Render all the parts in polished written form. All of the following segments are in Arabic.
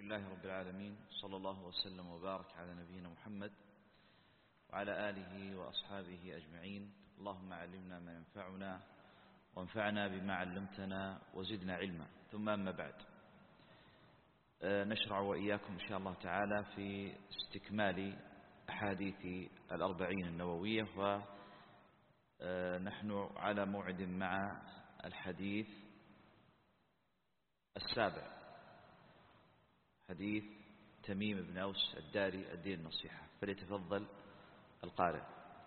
لله رب العالمين، صلى الله وسلم وبارك على نبينا محمد وعلى آله وأصحابه أجمعين. اللهم علمنا ما ينفعنا وانفعنا بما علمتنا وزدنا علما. ثم أما بعد، نشرع وإياكم إن شاء الله تعالى في استكمال أحاديث الأربعين النووية، ونحن على موعد مع الحديث السابع، حديث تميم بن أوس الداري الدين النصيحة. فليتفضل القارئ.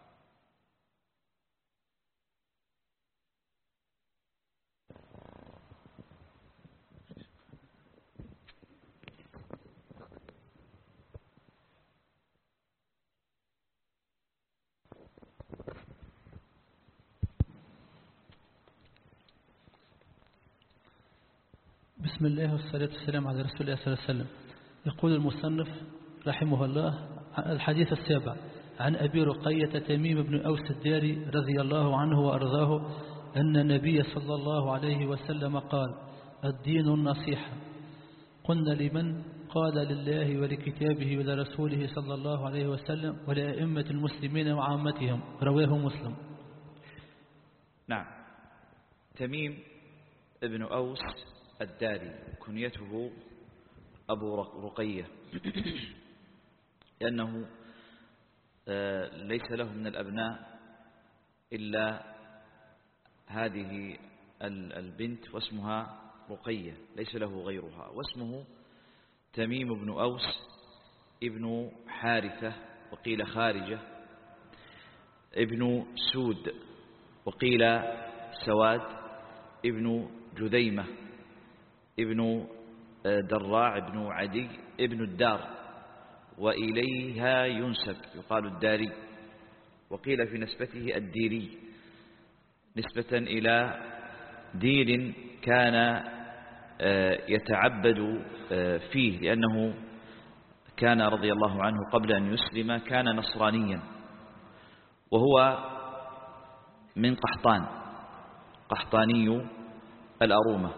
بسم الله والصلاة والسلام على رسول الله صلى الله عليه وسلم. يقول المصنف رحمه الله: الحديث السابع عن أبي رقية تميم بن أوس الداري رضي الله عنه وأرضاه أن النبي صلى الله عليه وسلم قال: الدين النصيحة. قلنا لمن؟ قال: لله ولكتابه ولرسوله صلى الله عليه وسلم ولأئمة المسلمين وعامتهم. رواه مسلم. نعم، تميم ابن أوس الداري كنيته أبو رقية، لأنه ليس له من الأبناء إلا هذه البنت واسمها رقية، ليس له غيرها، واسمه تميم بن أوس ابن حارثة وقيل خارجة ابن سود وقيل سواد ابن جذيمة ابن دراع ابن عدي ابن الدار، وإليها ينسب يقال الداري، وقيل في نسبته الديري نسبة إلى دير كان يتعبد فيه، لأنه كان رضي الله عنه قبل أن يسلم كان نصرانيا، وهو من قحطاني الأرومة.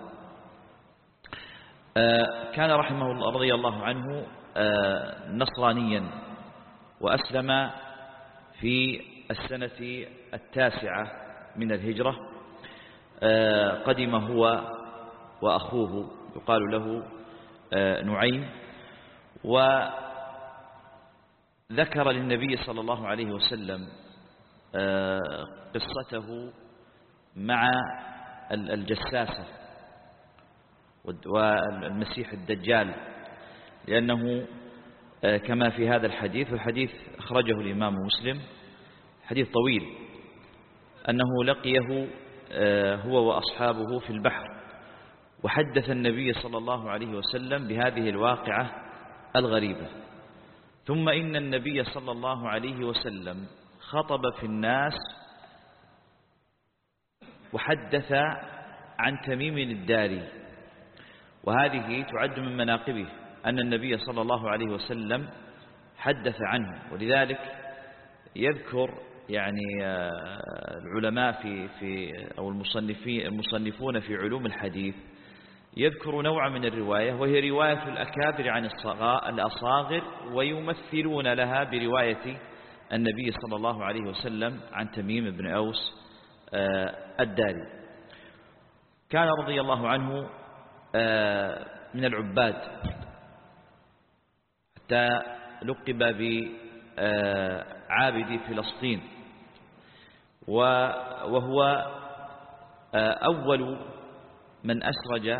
كان رحمه الله رضي الله عنه نصرانيا، وأسلم في السنة 9 من الهجرة. قدم هو وأخوه يقال له نعيم، وذكر للنبي صلى الله عليه وسلم قصته مع الجساسة والمسيح الدجال، لأنه كما في هذا الحديث، والحديث أخرجه الإمام مسلم، حديث طويل، أنه لقيه هو وأصحابه في البحر، وحدث النبي صلى الله عليه وسلم بهذه الواقعة الغريبة. ثم إن النبي صلى الله عليه وسلم خطب في الناس وحدث عن تميم الداري، وهذه تعد من مناقبه أن النبي صلى الله عليه وسلم حدث عنه. ولذلك يذكر يعني العلماء في أو المصنفون في علوم الحديث يذكر نوع من الرواية، وهي رواية الأكابر عن الأصاغر، ويمثلون لها برواية النبي صلى الله عليه وسلم عن تميم بن أوس الداري. كان رضي الله عنه من العباد، حتى لقب بعابد فلسطين، وهو أول من أسرج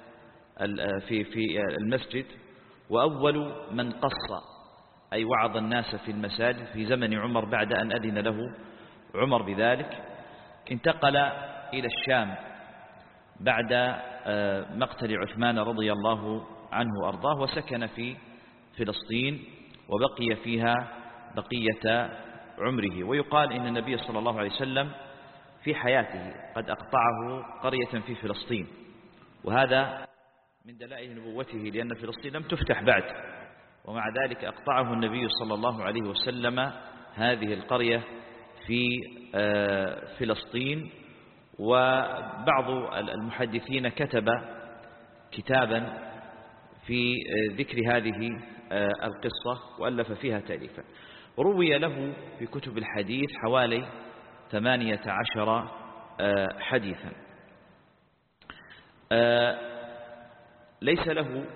في المسجد، وأول من قص أي وعظ الناس في المساجد في زمن عمر بعد أن أذن له عمر بذلك. انتقل إلى الشام بعد مقتل عثمان رضي الله عنه وأرضاه، وسكن في فلسطين وبقي فيها بقية عمره. ويقال إن النبي صلى الله عليه وسلم في حياته قد أقطعه قرية في فلسطين، وهذا من دلائل نبوته، لأن فلسطين لم تفتح بعد، ومع ذلك أقطعه النبي صلى الله عليه وسلم هذه القرية في فلسطين. وبعض المحدثين كتب كتابا في ذكر هذه القصة وألف فيها تأليفا. روي له في كتب الحديث حوالي 18 حديثا. ليس له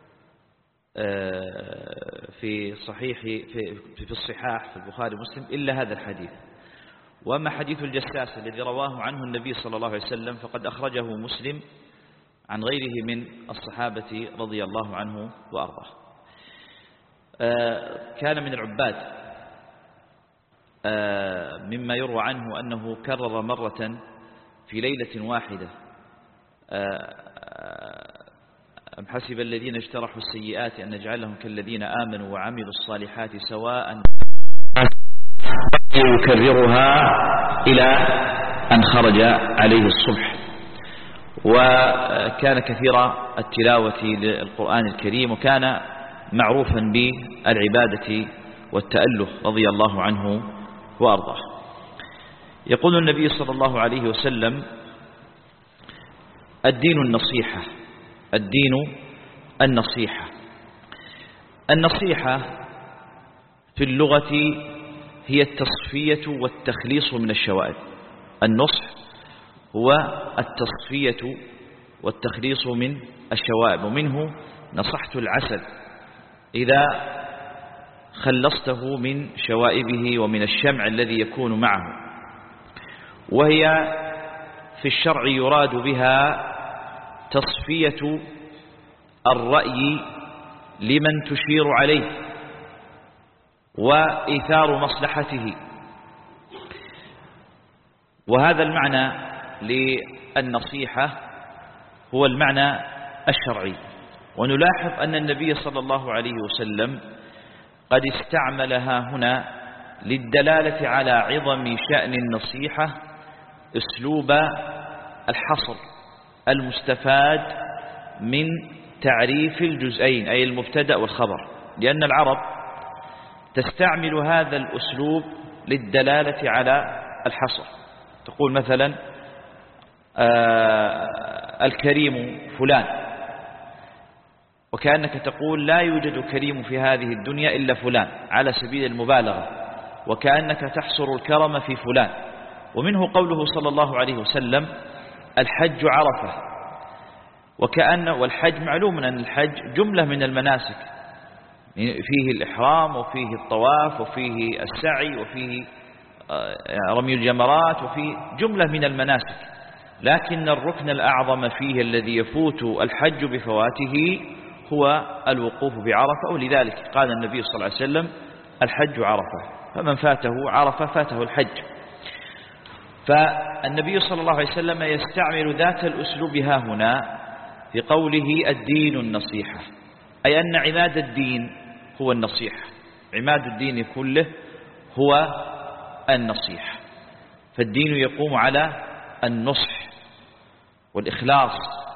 في صحيح في الصحاح في البخاري ومسلم إلا هذا الحديث. وأما حديث الجساس الذي رواه عنه النبي صلى الله عليه وسلم فقد أخرجه مسلم عن غيره من الصحابة رضي الله عنه وأرضاه. كان من العباد مما يروى عنه أنه كرر مرة في ليلة واحدة أم حسب الذين اجترحوا السيئات أن نجعلهم كالذين آمنوا وعملوا الصالحات سواء، يكررها إلى أن خرج عليه الصبح. وكان كثير التلاوة للقرآن الكريم، وكان معروفا بالعبادة والتأله رضي الله عنه وأرضاه. يقول النبي صلى الله عليه وسلم: الدين النصيحة. الدين النصيحة. النصيحة في اللغة هي التصفية والتخليص من الشوائب. النصح هو التصفية والتخليص من الشوائب، ومنه نصحت العسل إذا خلصته من شوائبه ومن الشمع الذي يكون معه. وهي في الشرع يراد بها تصفية الرأي لمن تشير عليه وإيثار مصلحته. وهذا المعنى للنصيحة هو المعنى الشرعي. ونلاحظ أن النبي صلى الله عليه وسلم قد استعملها هنا للدلالة على عظم شأن النصيحة أسلوب الحصر المستفاد من تعريف الجزئين، أي المبتدأ والخبر، لأن العرب تستعمل هذا الأسلوب للدلالة على الحصر. تقول مثلا الكريم فلان، وكأنك تقول لا يوجد كريم في هذه الدنيا إلا فلان على سبيل المبالغة، وكأنك تحصر الكرم في فلان. ومنه قوله صلى الله عليه وسلم: الحج عرفة. والحج معلوم أن الحج جملة من المناسك، فيه الإحرام وفيه الطواف وفيه السعي وفيه رمي الجمرات وفيه جملة من المناسك، لكن الركن الأعظم فيه الذي يفوت الحج بفواته هو الوقوف بعرفة. ولذلك قال النبي صلى الله عليه وسلم: الحج عرفة، فمن فاته عرفة فاته الحج. فالنبي صلى الله عليه وسلم يستعمل ذات الأسلوب ها هنا في قوله الدين النصيحة، أي أن عماد الدين هو النصيحة. عماد الدين كله هو النصيحة. فالدين يقوم على النصح والإخلاص.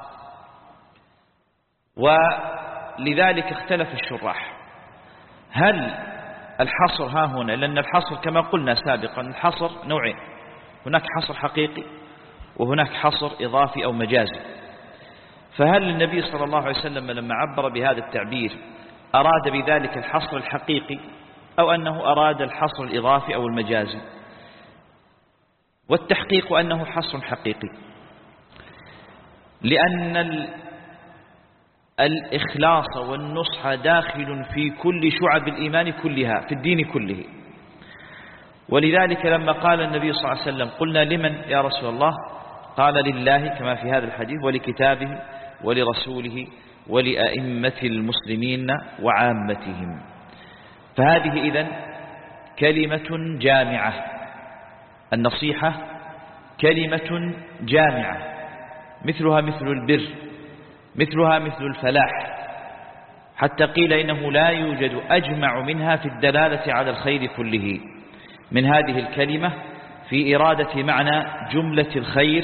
ولذلك اختلف الشراح هل الحصر ها هنا، لأن الحصر كما قلنا سابقا الحصر نوعين: هناك حصر حقيقي وهناك حصر إضافي أو مجازي. فهل النبي صلى الله عليه وسلم لما عبر بهذا التعبير أراد بذلك الحصر الحقيقي أو أنه أراد الحصر الإضافي أو المجازي؟ والتحقيق أنه حصر حقيقي، لأن الإخلاص والنصح داخل في كل شعب الإيمان كلها، في الدين كله. ولذلك لما قال النبي صلى الله عليه وسلم: قلنا لمن يا رسول الله؟ قال: لله كما في هذا الحديث، ولكتابه ولرسوله ولأئمة المسلمين وعامتهم. فهذه إذن كلمة جامعة. النصيحة كلمة جامعة، مثلها مثل البر، مثلها مثل الفلاح، حتى قيل إنه لا يوجد أجمع منها في الدلالة على الخير كله من هذه الكلمة في إرادة معنى جملة الخير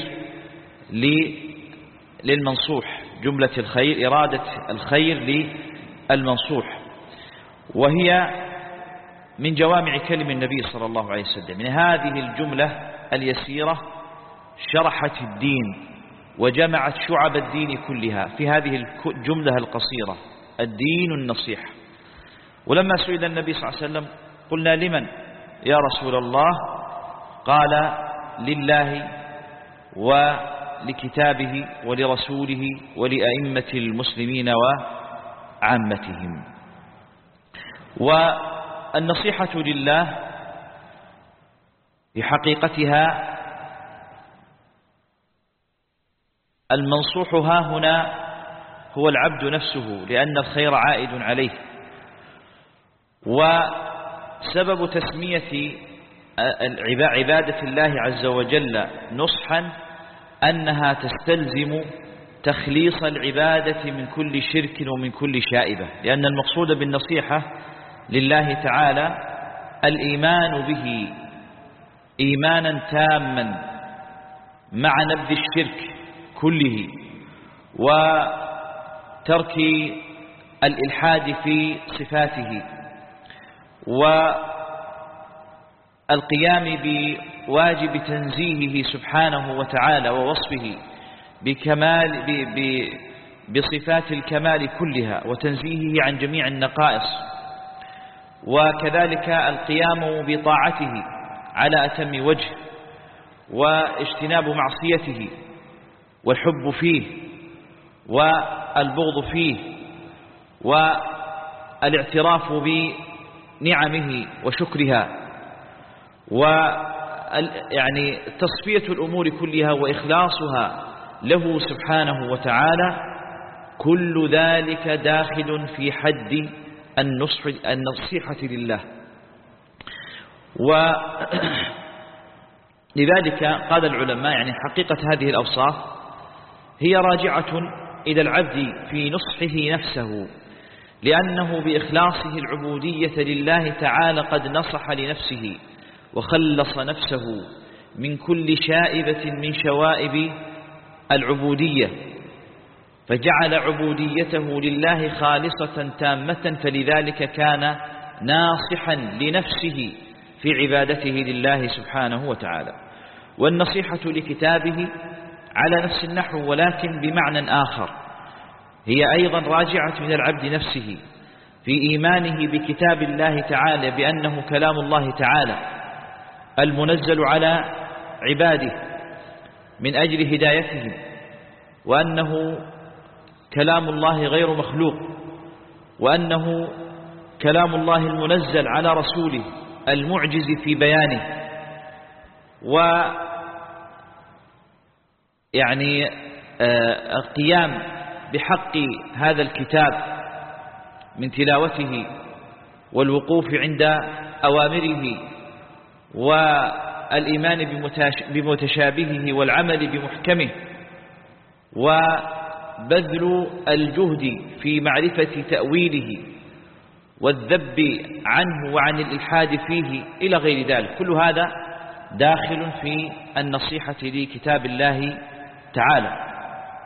للمنصوح، جملة الخير، إرادة الخير للمنصوح. وهي من جوامع كلم النبي صلى الله عليه وسلم. من هذه الجملة اليسيرة شرحت الدين وجمعت شعب الدين كلها في هذه الجملة القصيرة الدين النصيحة. ولما سئل النبي صلى الله عليه وسلم قلنا لمن يا رسول الله؟ قال لله ولكتابه ولرسوله ولأئمة المسلمين وعامتهم. والنصيحة لله بحقيقتها المنصوح ها هنا هو العبد نفسه، لأن الخير عائد عليه. وسبب تسمية عبادة الله عز وجل نصحا أنها تستلزم تخليص العبادة من كل شرك ومن كل شائبة، لأن المقصود بالنصيحة لله تعالى الإيمان به إيمانا تاما مع نبذ الشرك كله، وترك الإلحاد في صفاته، والقيام بواجب تنزيهه سبحانه وتعالى ووصفه بصفات الكمال كلها وتنزيهه عن جميع النقائص، وكذلك القيام بطاعته على أتم وجه، واجتناب معصيته، والحب فيه والبغض فيه، والاعتراف بنعمه وشكرها، ويعني تصفية الأمور كلها وإخلاصها له سبحانه وتعالى. كل ذلك داخل في حد النصيحة لله. ولذلك قال العلماء يعني حقيقة هذه الأوصاف هي راجعة إلى العبد في نصحه نفسه، لأنه بإخلاصه العبودية لله تعالى قد نصح لنفسه وخلص نفسه من كل شائبة من شوائب العبودية، فجعل عبوديته لله خالصة تامة، فلذلك كان ناصحا لنفسه في عبادته لله سبحانه وتعالى. والنصيحة لكتابه على نفس النحو ولكن بمعنى آخر، هي أيضا راجعة إلى العبد نفسه في إيمانه بكتاب الله تعالى بأنه كلام الله تعالى المنزل على عباده من أجل هدايتهم، وأنه كلام الله غير مخلوق، وأنه كلام الله المنزل على رسوله المعجز في بيانه. ويعني القيام بحق هذا الكتاب من تلاوته والوقوف عند أوامره والإيمان بمتشابهه والعمل بمحكمه، وبذل الجهد في معرفة تأويله والذب عنه وعن الإلحاد فيه إلى غير ذلك. كل هذا داخل في النصيحة لكتاب الله تعالى.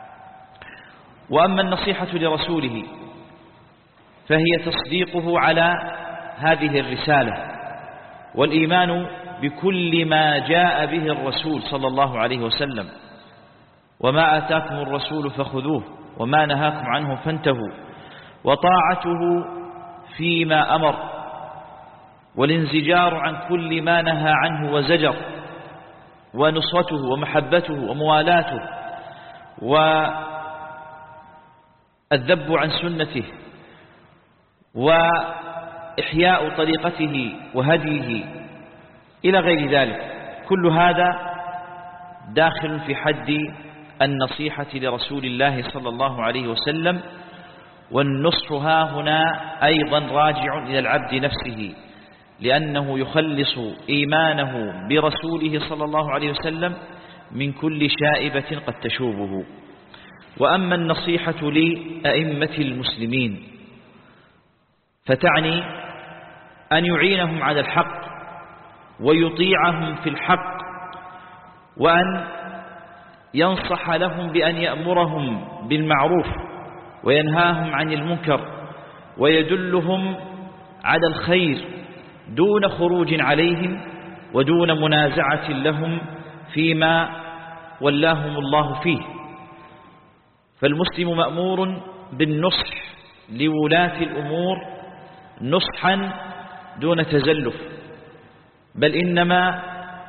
وأما النصيحة لرسوله فهي تصديقه على هذه الرسالة والإيمان بكل ما جاء به الرسول صلى الله عليه وسلم، وما آتاكم الرسول فخذوه وما نهاكم عنه فانتهوا، وطاعته فيما أمر، والانزجار عن كل ما نهى عنه وزجر، ونصرته ومحبته وموالاته، والذب عن سنته، وإحياء طريقته وهديه إلى غير ذلك. كل هذا داخل في حد النصيحة لرسول الله صلى الله عليه وسلم. والنصح ها هنا أيضا راجع إلى العبد نفسه، لأنه يخلص إيمانه برسوله صلى الله عليه وسلم من كل شائبة قد تشوبه. وأما النصيحة لأئمة المسلمين فتعني أن يعينهم على الحق ويطيعهم في الحق، وأن ينصح لهم بأن يأمرهم بالمعروف وينهاهم عن المنكر ويدلهم على الخير دون خروج عليهم ودون منازعة لهم فيما ولاهم الله فيه. فالمسلم مأمور بالنصح لولاة الأمور نصحا دون تزلف، بل إنما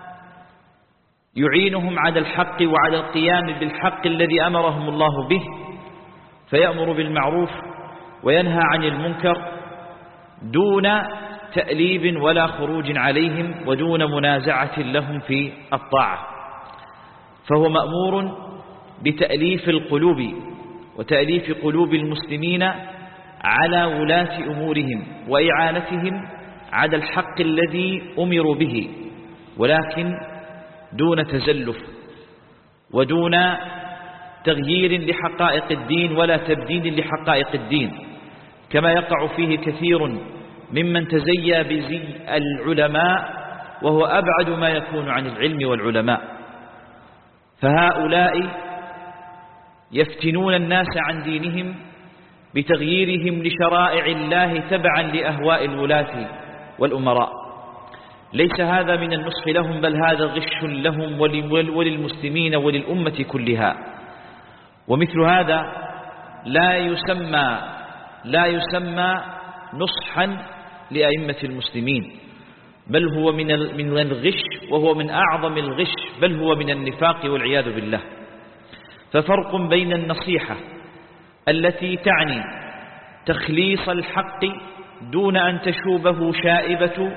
يعينهم على الحق وعلى القيام بالحق الذي أمرهم الله به، فيأمر بالمعروف وينهى عن المنكر دون تأليب ولا خروج عليهم ودون منازعة لهم في الطاعة. فهو مأمور بتأليف القلوب وتأليف قلوب المسلمين على ولاة أمورهم وإعانتهم على الحق الذي أمروا به، ولكن دون تزلف ودون تغيير لحقائق الدين ولا تبديل لحقائق الدين، كما يقع فيه كثير ممن تزيى بزي العلماء وهو أبعد ما يكون عن العلم والعلماء. فهؤلاء يفتنون الناس عن دينهم بتغييرهم لشرائع الله تبعا لأهواء الولاة والأمراء. ليس هذا من النصح لهم، بل هذا غش لهم وللمسلمين وللأمة كلها. ومثل هذا لا يسمى نصحا لأئمة المسلمين، بل هو من الغش، وهو من أعظم الغش، بل هو من النفاق والعياذ بالله. ففرق بين النصيحة التي تعني تخليص الحق دون أن تشوبه شائبة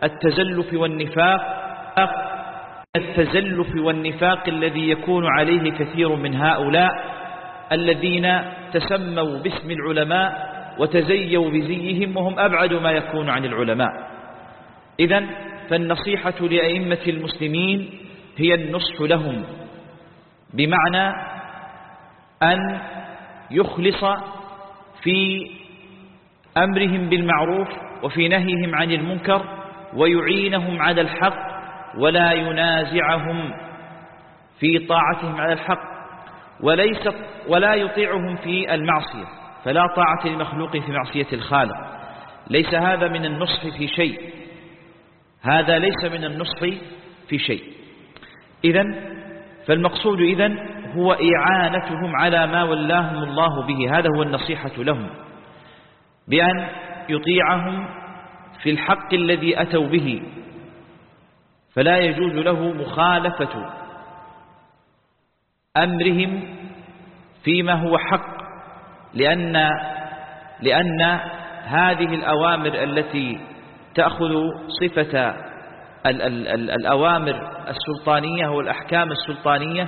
التزلف والنفاق الذي يكون عليه كثير من هؤلاء الذين تسموا باسم العلماء وتزيوا بزيهم وهم أبعد ما يكون عن العلماء. إذن فالنصيحة لأئمة المسلمين هي النصح لهم، بمعنى أن يخلص في أمرهم بالمعروف وفي نهيهم عن المنكر، ويعينهم على الحق ولا ينازعهم في طاعتهم على الحق، ولا يطيعهم في المعصية، فلا طاعة لمخلوق في معصية الخالق. ليس هذا من النصح في شيء، هذا ليس من النصح في شيء. إذن فالمقصود هو إعانتهم على ما ولاهم الله به، هذا هو النصيحة لهم، بأن يطيعهم في الحق الذي أتوا به، فلا يجوز له مخالفة أمرهم فيما هو حق، لأن هذه الأوامر التي تأخذ صفة الأوامر السلطانية والأحكام السلطانية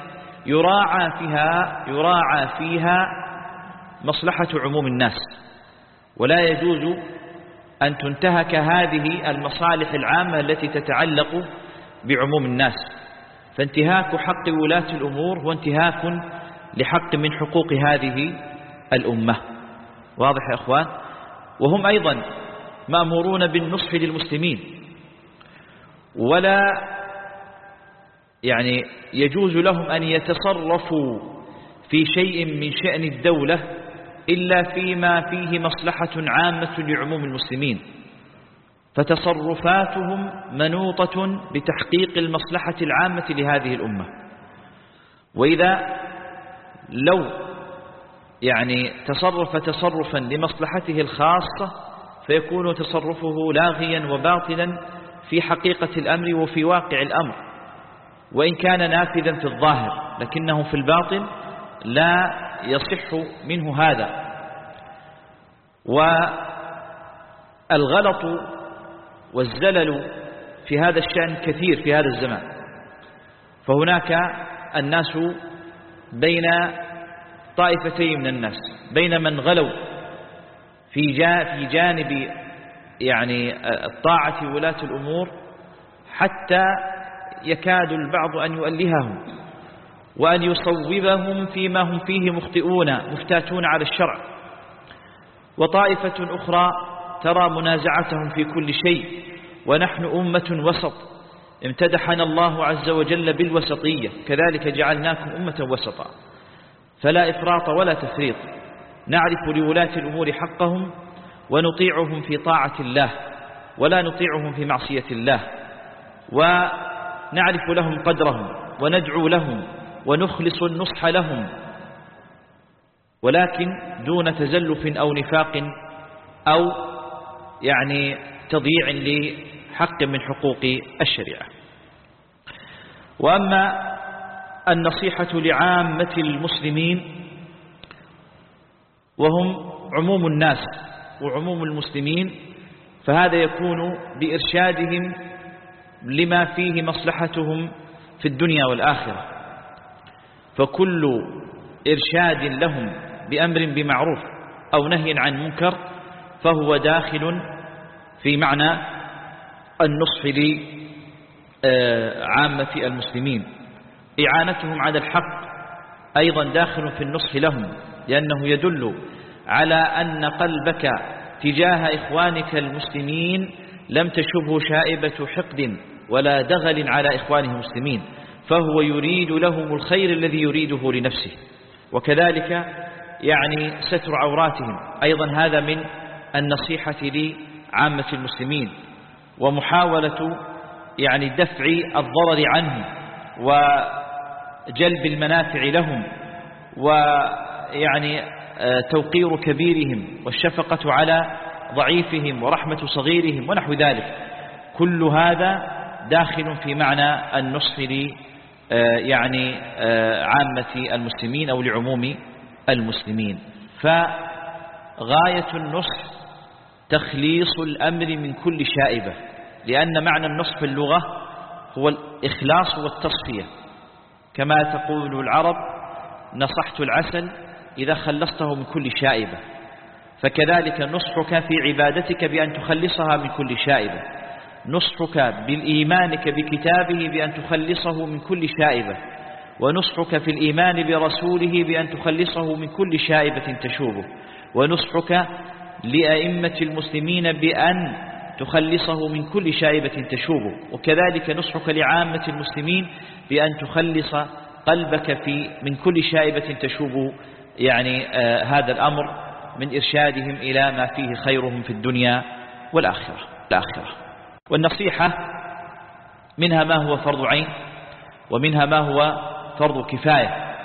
يراعى فيها مصلحة عموم الناس، ولا يجوز أن تنتهك هذه المصالح العامة التي تتعلق بعموم الناس. فانتهاك حق ولاة الأمور هو انتهاك لحق من حقوق هذه الأمة. واضح يا أخوان؟ وهم أيضا مأمورون بالنصح للمسلمين، ولا يجوز لهم أن يتصرفوا في شيء من شأن الدولة إلا فيما فيه مصلحة عامة لعموم المسلمين، فتصرفاتهم منوطة بتحقيق المصلحة العامة لهذه الأمة. وإذا لو تصرف تصرفا لمصلحته الخاصة فيكون تصرفه لاغيا وباطلا في حقيقة الأمر وفي واقع الأمر، وإن كان نافذا في الظاهر لكنه في الباطن لا يصح منه هذا. والغلط والزلل في هذا الشأن كثير في هذا الزمان، فهناك الناس بين طائفتين من الناس، بين من غلوا في جانب الطاعة ولاة الأمور حتى يكاد البعض أن يؤلههم وأن يصوبهم فيما هم فيه مفتاتون على الشرع، وطائفة أخرى ترى منازعتهم في كل شيء. ونحن أمة وسط امتدحنا الله عز وجل بالوسطية، كذلك جعلناكم أمة وسطا، فلا إفراط ولا تفريط، نعرف لولاة الأمور حقهم ونطيعهم في طاعة الله ولا نطيعهم في معصية الله، ونعرف لهم قدرهم وندعو لهم ونخلص النصح لهم، ولكن دون تزلف أو نفاق أو يعني تضييع لحق من حقوق الشريعة. وأما النصيحة لعامة المسلمين وهم عموم الناس وعموم المسلمين، فهذا يكون بإرشادهم لما فيه مصلحتهم في الدنيا والآخرة، فكل إرشاد لهم بأمر بمعروف أو نهي عن منكر فهو داخل في معنى النصح لعامة المسلمين. إعانتهم على الحق أيضا داخل في النصح لهم، لأنه يدل على أن قلبك تجاه إخوانك المسلمين لم تشبه شائبة حقد ولا دغل على إخوانه المسلمين، فهو يريد لهم الخير الذي يريده لنفسه. وكذلك يعني ستر عوراتهم أيضا هذا من النصيحة لعامة المسلمين، ومحاولة يعني دفع الضرر عنهم وجلب المنافع لهم، ويعني توقير كبيرهم والشفقة على ضعيفهم ورحمة صغيرهم ونحو ذلك. كل هذا داخل في معنى النصح يعني عامة المسلمين أو لعموم المسلمين. فغاية النصح تخليص الأمر من كل شائبة، لأن معنى النصح في اللغة هو الإخلاص والتصفية، كما تقول العرب نصحت العسل إذا خلصته من كل شائبة، فكذلك نصحك في عبادتك بأن تخلصها من كل شائبة، نصحك بالإيمانك بكتابه بأن تخلصه من كل شائبة، ونصحك في الإيمان برسوله بأن تخلصه من كل شائبة تشوبه، ونصحك لأئمة المسلمين بأن تخلصه من كل شائبة تشوبه، وكذلك نصحك لعامة المسلمين بأن تخلص قلبك من كل شائبة تشوب يعني هذا الأمر من إرشادهم إلى ما فيه خيرهم في الدنيا والآخرة. والنصيحة منها ما هو فرض عين ومنها ما هو فرض كفاية،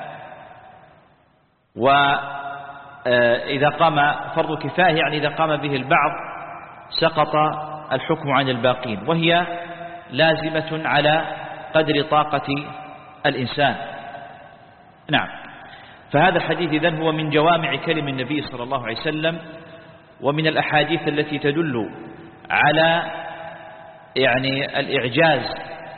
وإذا قام فرض كفاية يعني إذا قام به البعض سقط الحكم عن الباقين، وهي لازمة على قدر طاقة الإنسان. نعم، فهذا الحديث إذن هو من جوامع كلم النبي صلى الله عليه وسلم، ومن الأحاديث التي تدل على يعني الإعجاز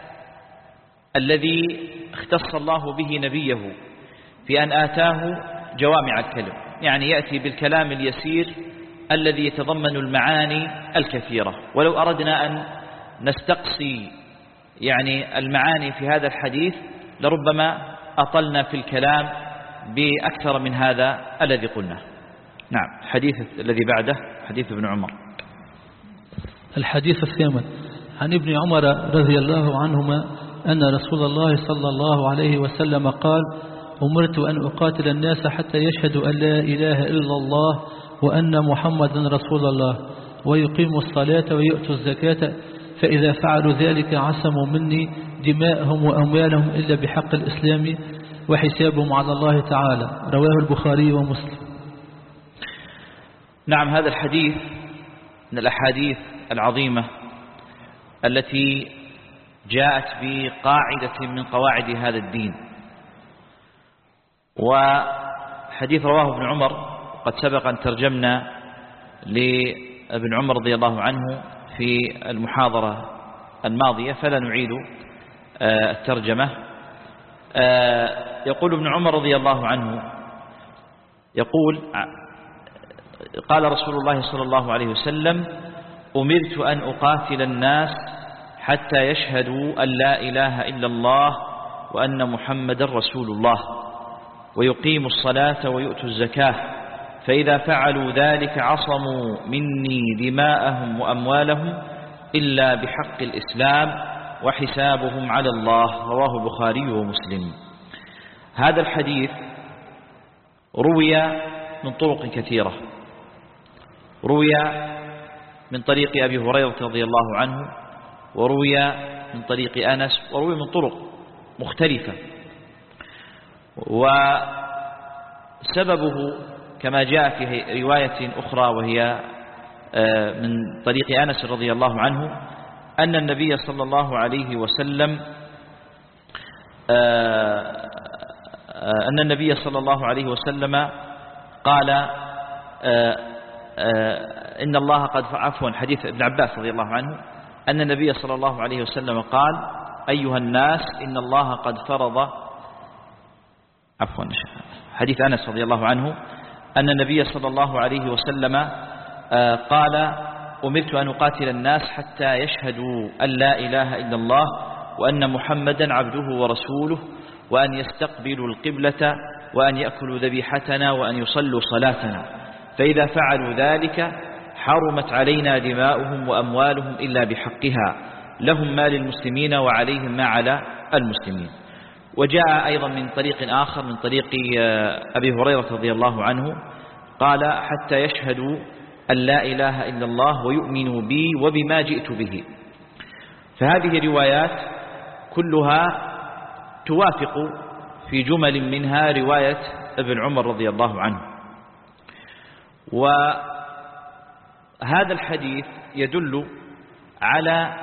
الذي اختص الله به نبيه في أن آتاه جوامع الكلم، يعني يأتي بالكلام اليسير الذي يتضمن المعاني الكثيرة. ولو أردنا أن نستقصي يعني المعاني في هذا الحديث لربما أطلنا في الكلام بأكثر من هذا الذي قلنا. نعم، الحديث الذي بعده حديث ابن عمر. الحديث الثامن عن ابن عمر رضي الله عنهما أن رسول الله صلى الله عليه وسلم قال: أمرت أن أقاتل الناس حتى يشهدوا أن لا إله إلا الله وأن محمدا رسول الله ويقيموا الصلاة ويؤتوا الزكاة، فإذا فعلوا ذلك عصموا مني دماءهم وأموالهم إلا بحق الإسلام وحسابهم على الله تعالى. رواه البخاري ومسلم. نعم، هذا الحديث من الأحاديث العظيمة التي جاءت بقاعدة من قواعد هذا الدين، وحديث رواه ابن عمر قد سبق أن ترجمنا لابن عمر رضي الله عنه في المحاضرة الماضية فلا نعيد الترجمة. يقول ابن عمر رضي الله عنه يقول: قال رسول الله صلى الله عليه وسلم: أمرت أن أقاتل الناس حتى يشهدوا أن لا إله إلا الله وأن محمد رسول الله ويقيموا الصلاة ويؤتوا الزكاة، فإذا فعلوا ذلك عصموا مني دماءهم وأموالهم إلا بحق الإسلام وحسابهم على الله. رواه البخاري ومسلم. هذا الحديث روي من طرق كثيرة، روي من طريق أبي هريرة رضي الله عنه، وروي من طريق أنس، وروي من طرق مختلفة، وسببه كما جاء في رواية أخرى وهي من طريق أنس رضي الله عنه أن النبي صلى الله عليه وسلم قال إن الله قد عفوا حديث ابن عباس رضي الله عنه أن النبي صلى الله عليه وسلم قال أيها الناس إن الله قد فرض حديث أنس رضي الله عنه أن النبي صلى الله عليه وسلم قال أمرت أن أقاتل الناس حتى يشهدوا أن لا إله إلا الله وأن محمدا عبده ورسوله وأن يستقبلوا القبلة وأن يأكلوا ذبيحتنا وأن يصلوا صلاتنا فإذا فعلوا ذلك حرمت علينا دماؤهم وأموالهم إلا بحقها لهم ما للمسلمين وعليهم ما على المسلمين. وجاء أيضا من طريق آخر من طريق أبي هريرة رضي الله عنه قال حتى يشهدوا أن لا إله إلا الله ويؤمنوا بي وبما جئت به. فهذه روايات كلها توافق في جمل منها رواية ابن عمر رضي الله عنه. وهذا الحديث يدل على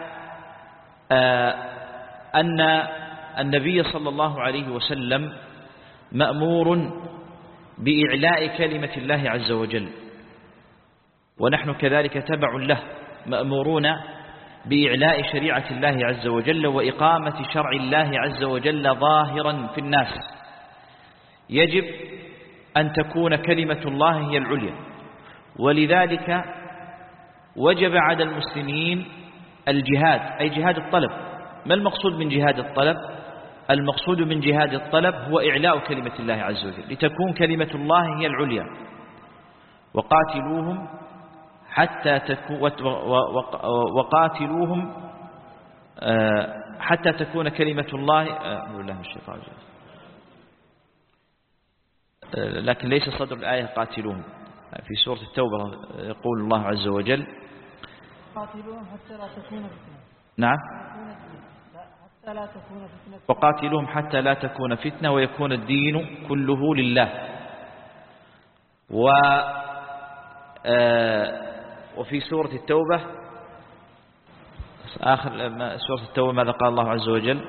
أن النبي صلى الله عليه وسلم مأمور بإعلاء كلمة الله عز وجل، ونحن كذلك تبع له مأمورون بإعلاء شريعة الله عز وجل وإقامة شرع الله عز وجل ظاهرا في الناس. يجب أن تكون كلمة الله هي العليا، ولذلك وجب على المسلمين الجهاد، أي جهاد الطلب. ما المقصود من جهاد الطلب؟ المقصود من جهاد الطلب هو إعلاء كلمة الله عز وجل لتكون كلمة الله هي العليا. وقاتلوهم حتى تكون كلمة الله لكن ليس صدر الآية قاتلوهم. في سورة التوبة يقول الله عز وجل قاتلوهم حتى لا تكون فتنة. نعم حتى لا تكون فتنة. وقاتلوهم حتى لا تكون فتنة ويكون الدين كله لله. وفي سورة التوبة آخر سورة التوبة ماذا قال الله عز وجل؟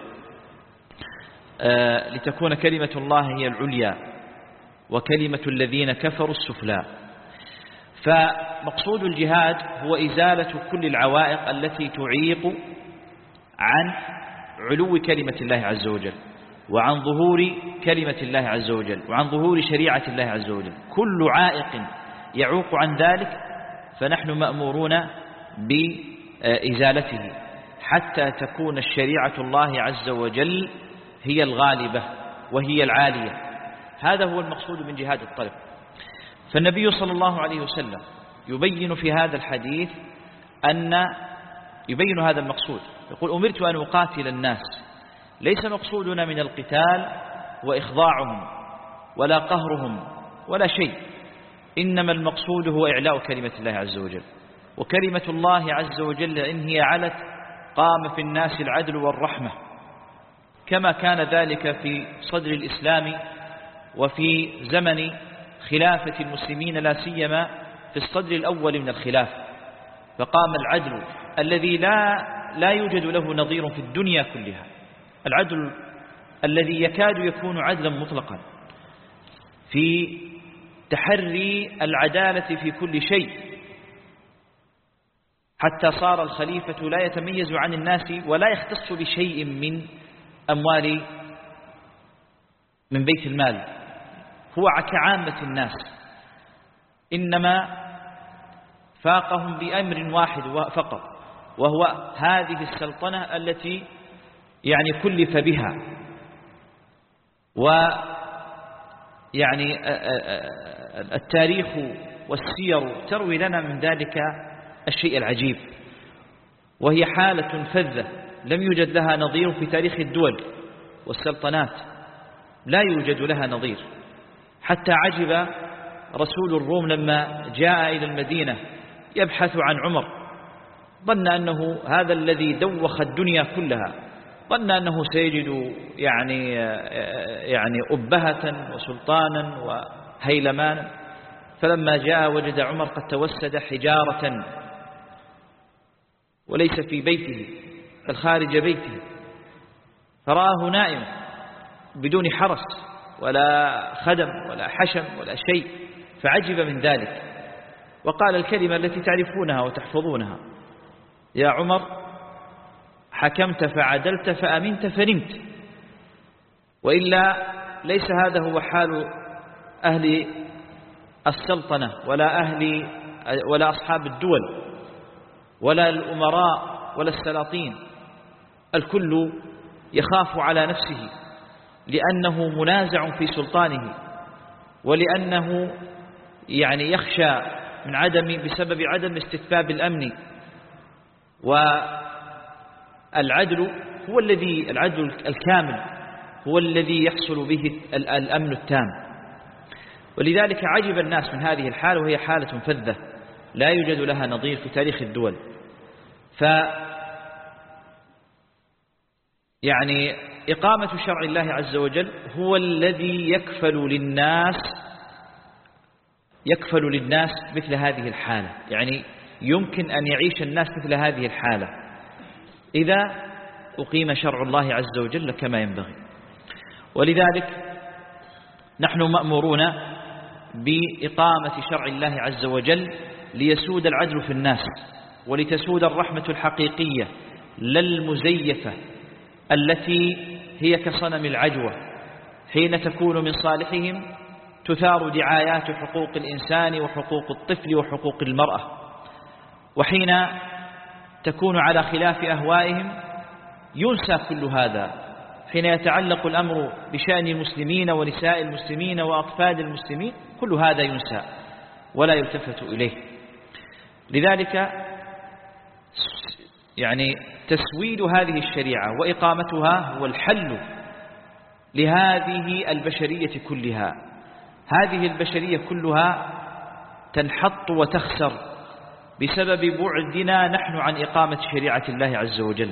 لتكون كلمة الله هي العليا وكلمة الذين كفروا السفلى. فمقصود الجهاد هو إزالة كل العوائق التي تعيق عن علو كلمة الله عز وجل وعن ظهور كلمة الله عز وجل وعن ظهور شريعة الله عز وجل. كل عائق يعوق عن ذلك فنحن مأمورون بإزالته حتى تكون الشريعة الله عز وجل هي الغالبة وهي العالية. هذا هو المقصود من جهاد الطلب. فالنبي صلى الله عليه وسلم يبين في هذا الحديث يبين هذا المقصود. يقول أمرت أن أقاتل الناس. ليس مقصودنا من القتال وإخضاعهم ولا قهرهم ولا شيء، إنما المقصود هو إعلاء كلمة الله عز وجل. وكلمة الله عز وجل إن هي علت قام في الناس العدل والرحمة، كما كان ذلك في صدر الإسلام وفي زمن خلافة المسلمين لا سيما في الصدر الأول من الخلافة. فقام العدل الذي لا يوجد له نظير في الدنيا كلها، العدل الذي يكاد يكون عدلا مطلقا في تحري العدالة في كل شيء، حتى صار الخليفة لا يتميز عن الناس ولا يختص بشيء من أموال من بيت المال، هو كعامة الناس، إنما فاقهم بأمر واحد فقط، وهو هذه السلطنة التي يعني كلف بها. ويعني التاريخ والسير تروي لنا من ذلك الشيء العجيب، وهي حالة فذة لم يوجد لها نظير في تاريخ الدول والسلطنات، لا يوجد لها نظير. حتى عجب رسول الروم لما جاء إلى المدينة يبحث عن عمر، ظن أنه هذا الذي دوخ الدنيا كلها، ظن أنه سيجد يعني أبهة وسلطانا وهيلمانا، فلما جاء وجد عمر قد توسد حجارة وليس في بيته بل خارج بيته، فرآه نائم بدون حرس ولا خدم ولا حشم ولا شيء، فعجب من ذلك وقال الكلمة التي تعرفونها وتحفظونها: يا عمر حكمت فعدلت فأمنت فنمت، وإلا ليس هذا هو حال أهل السلطنة ولا أصحاب الدول ولا الأمراء ولا السلاطين. الكل يخاف على نفسه لأنه منازع في سلطانه، ولأنه يخشى من بسبب عدم استتباب الأمن. والعدل العدل الكامل هو الذي يحصل به الأمن التام. ولذلك عجب الناس من هذه الحالة، وهي حالة فذة لا يوجد لها نظير في تاريخ الدول. إقامة شرع الله عز وجل هو الذي يكفل للناس مثل هذه الحالة، يمكن أن يعيش الناس مثل هذه الحالة إذا أقيم شرع الله عز وجل كما ينبغي. ولذلك نحن مأمورون بإقامة شرع الله عز وجل ليسود العدل في الناس، ولتسود الرحمة الحقيقية لا المزيفة التي هي كصنم العجوة. حين تكون من صالحهم تثار دعايات حقوق الإنسان وحقوق الطفل وحقوق المرأة، وحين تكون على خلاف أهوائهم ينسى كل هذا. حين يتعلق الأمر بشأن المسلمين ونساء المسلمين وأطفال المسلمين كل هذا ينسى ولا يلتفت إليه. لذلك تسويد هذه الشريعة وإقامتها هو الحل لهذه البشرية كلها. هذه البشرية كلها تنحط وتخسر بسبب بعدنا نحن عن إقامة شريعة الله عز وجل.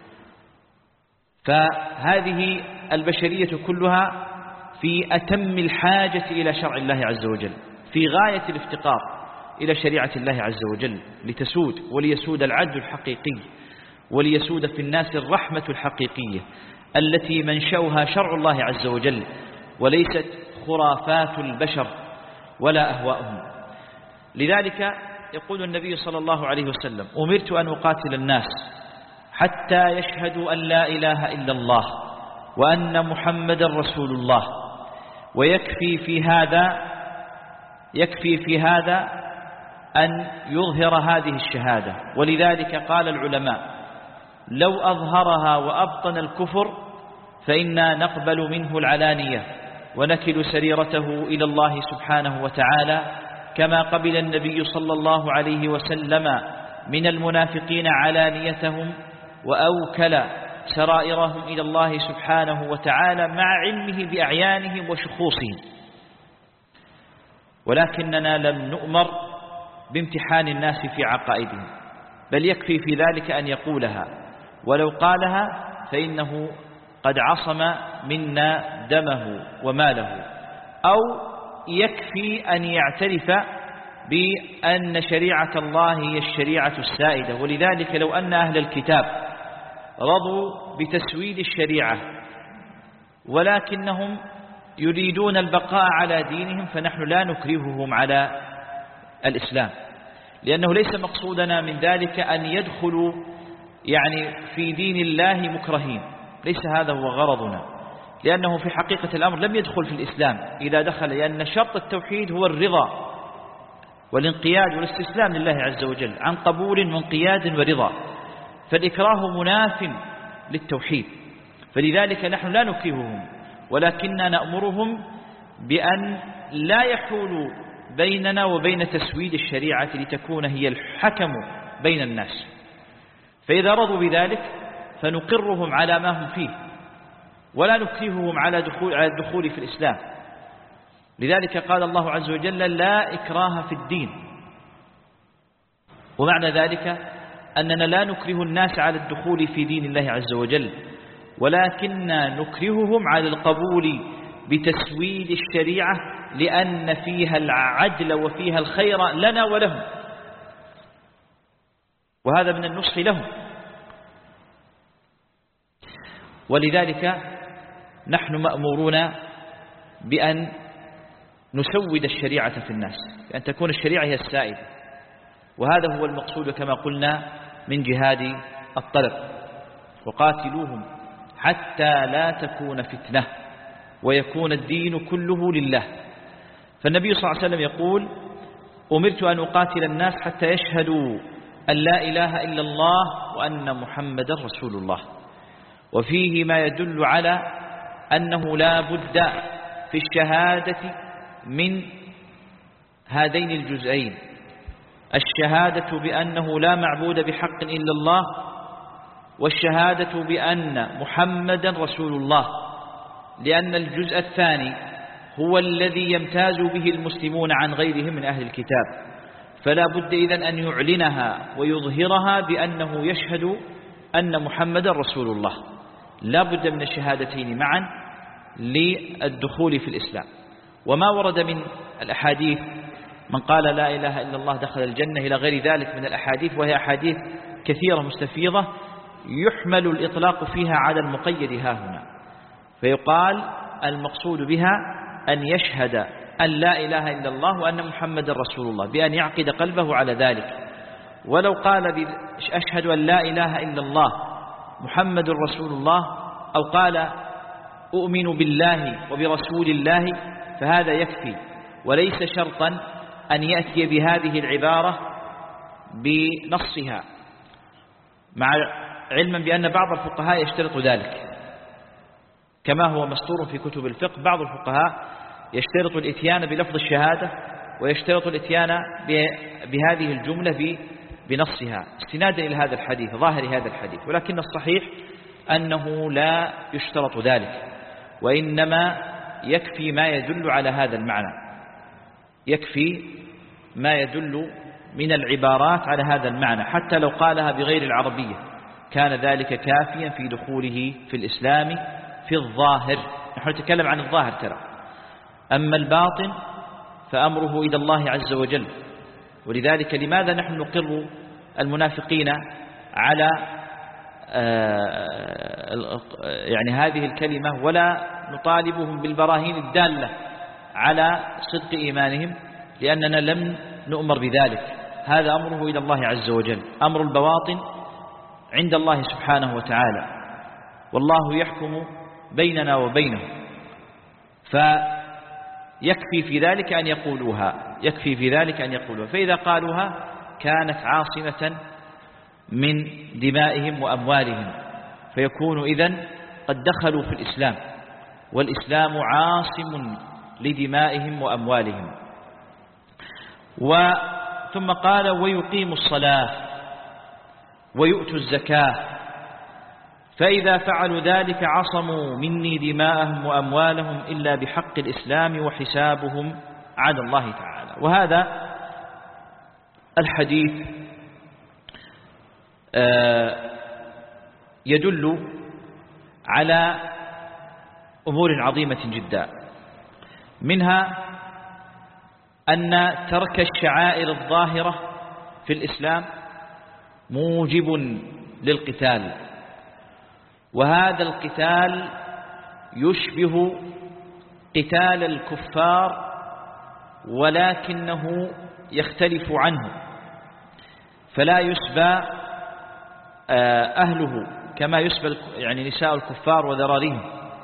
فهذه البشرية كلها في أتم الحاجة إلى شرع الله عز وجل، في غاية الافتقار إلى شريعة الله عز وجل لتسود وليسود العدل الحقيقي، وليسود في الناس الرحمة الحقيقية التي منشأها شرع الله عز وجل وليست خرافات البشر ولا أهواؤهم. لذلك يقول النبي صلى الله عليه وسلم: أمرت أن أقاتل الناس حتى يشهدوا أن لا إله إلا الله وأن محمد رسول الله. ويكفي في هذا أن يظهر هذه الشهادة. ولذلك قال العلماء: لو أظهرها وأبطن الكفر فإنا نقبل منه العلانية ونكل سريرته إلى الله سبحانه وتعالى، كما قبل النبي صلى الله عليه وسلم من المنافقين علانيتهم وأوكل سرائرهم إلى الله سبحانه وتعالى مع علمه بأعيانهم وشخوصهم. ولكننا لم نؤمر بامتحان الناس في عقائدهم، بل يكفي في ذلك أن يقولها، ولو قالها فإنه قد عصم منا دمه وماله، أو يكفي أن يعترف بأن شريعة الله هي الشريعة السائدة. ولذلك لو أن أهل الكتاب رضوا بتسويد الشريعة ولكنهم يريدون البقاء على دينهم فنحن لا نكرههم على الإسلام، لأنه ليس مقصودنا من ذلك أن يدخلوا في دين الله مكرهين، ليس هذا هو غرضنا، لأنه في حقيقة الأمر لم يدخل في الإسلام إذا دخل، لأن شرط التوحيد هو الرضا والانقياد والاستسلام لله عز وجل عن قبول وانقياد ورضا، فالإكراه مناف للتوحيد. فلذلك نحن لا نكرههم، ولكننا نأمرهم بأن لا يحولوا بيننا وبين تسويد الشريعة لتكون هي الحكم بين الناس. فإذا رضوا بذلك فنقرهم على ما هم فيه ولا نكرههم على الدخول في الإسلام. لذلك قال الله عز وجل: لا إكراه في الدين. ومعنى ذلك أننا لا نكره الناس على الدخول في دين الله عز وجل، ولكننا نكرههم على القبول بتسويد الشريعة لأن فيها العدل وفيها الخير لنا ولهم، وهذا من النصح لهم. ولذلك نحن مأمورون بأن نسود الشريعة في الناس، بأن تكون الشريعة هي السائدة، وهذا هو المقصود كما قلنا من جهاد الطلب. وقاتلوهم حتى لا تكون فتنة ويكون الدين كله لله. فالنبي صلى الله عليه وسلم يقول: أمرت أن أقاتل الناس حتى يشهدوا أن لا إله إلا الله وأن محمدا رسول الله. وفيه ما يدل على أنه لا بد في الشهادة من هذين الجزئين: الشهادة بأنه لا معبود بحق إلا الله، والشهادة بأن محمدا رسول الله، لأن الجزء الثاني هو الذي يمتاز به المسلمون عن غيرهم من أهل الكتاب، فلا بد إذن أن يعلنها ويظهرها بأنه يشهد أن محمدا رسول الله. لا بد من الشهادتين معا للدخول في الإسلام. وما ورد من الأحاديث من قال لا إله إلا الله دخل الجنة إلى غير ذلك من الأحاديث، وهي أحاديث كثيرة مستفيضة يحمل الإطلاق فيها على المقيد هاهنا، فيقال المقصود بها أن يشهد أن لا إله إلا الله وأن محمد رسول الله، بأن يعقد قلبه على ذلك. ولو قال أشهد أن لا إله إلا الله محمد رسول الله، أو قال أؤمن بالله وبرسول الله، فهذا يكفي، وليس شرطا أن يأتي بهذه العبارة بنصها، مع علما بأن بعض الفقهاء يشترط ذلك كما هو مسطور في كتب الفقه. بعض الفقهاء يشترط الإتيان بلفظ الشهادة، ويشترط الإتيان بهذه الجملة بنصها استنادا إلى هذا الحديث، ظاهر هذا الحديث. ولكن الصحيح أنه لا يشترط ذلك، وإنما يكفي ما يدل على هذا المعنى، يكفي ما يدل من العبارات على هذا المعنى، حتى لو قالها بغير العربية كان ذلك كافيا في دخوله في الإسلام في الظاهر. نحن نتكلم عن الظاهر ترى، أما الباطن فأمره إلى الله عز وجل. ولذلك لماذا نحن نقر المنافقين على يعني هذه الكلمة ولا نطالبهم بالبراهين الدالة على صدق إيمانهم؟ لأننا لم نؤمر بذلك، هذا أمره إلى الله عز وجل. أمر البواطن عند الله سبحانه وتعالى، والله يحكم بيننا وبينهم، فيكفي في ذلك أن يقولوها، يكفي في ذلك أن يقولوها. فإذا قالوها كانت عاصمة من دمائهم وأموالهم، فيكون إذن قد دخلوا في الإسلام، والإسلام عاصم لدمائهم وأموالهم. ثم قال: ويقيموا الصلاة ويؤتوا الزكاة، فإذا فعلوا ذلك عصموا مني دماءهم وأموالهم إلا بحق الإسلام وحسابهم على الله تعالى. وهذا الحديث يدل على أمور عظيمة جدا، منها أن ترك الشعائر الظاهرة في الإسلام موجب للقتال، وهذا القتال يشبه قتال الكفار ولكنه يختلف عنه، فلا يسبى أهله كما يسبى يعني نساء الكفار وذراريهم،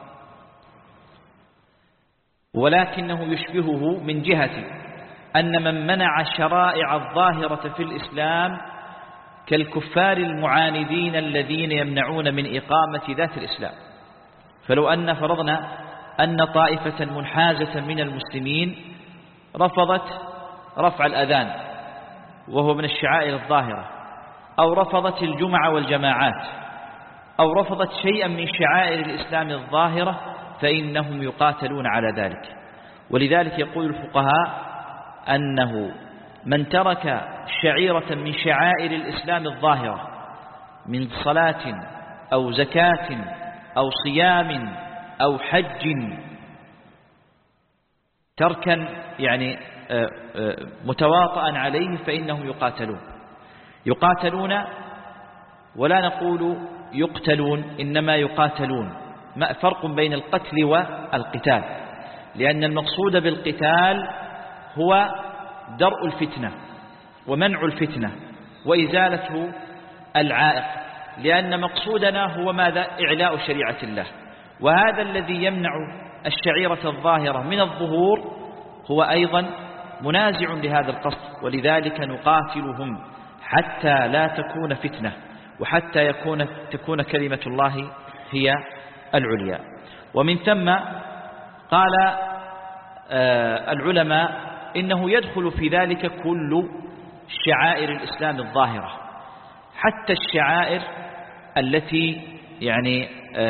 ولكنه يشبهه من جهة أن من منع الشرائع الظاهرة في الإسلام كالكفار المعاندين الذين يمنعون من إقامة ذات الإسلام. فلو أن فرضنا أن طائفة منحازة من المسلمين رفضت رفع الأذان وهو من الشعائر الظاهرة، أو رفضت الجمعة والجماعات، أو رفضت شيئا من شعائر الإسلام الظاهرة، فإنهم يقاتلون على ذلك. ولذلك يقول الفقهاء أنه من ترك شعيرة من شعائر الإسلام الظاهرة من صلاة أو زكاة أو صيام أو حج تركا يعني متواطئا عليه فإنهم يقاتلون ولا نقول يقتلون، إنما يقاتلون. فرق بين القتل والقتال، لأن المقصود بالقتال هو درء الفتنة ومنع الفتنة وإزالة العائق، لأن مقصودنا هو ماذا؟ إعلاء شريعة الله، وهذا الذي يمنع الشعيرة الظاهرة من الظهور هو أيضا منازع لهذا القصد، ولذلك نقاتلهم حتى لا تكون فتنة وحتى تكون كلمة الله هي العليا. ومن ثم قال العلماء إنه يدخل في ذلك كل شعائر الإسلام الظاهرة، حتى الشعائر التي يعني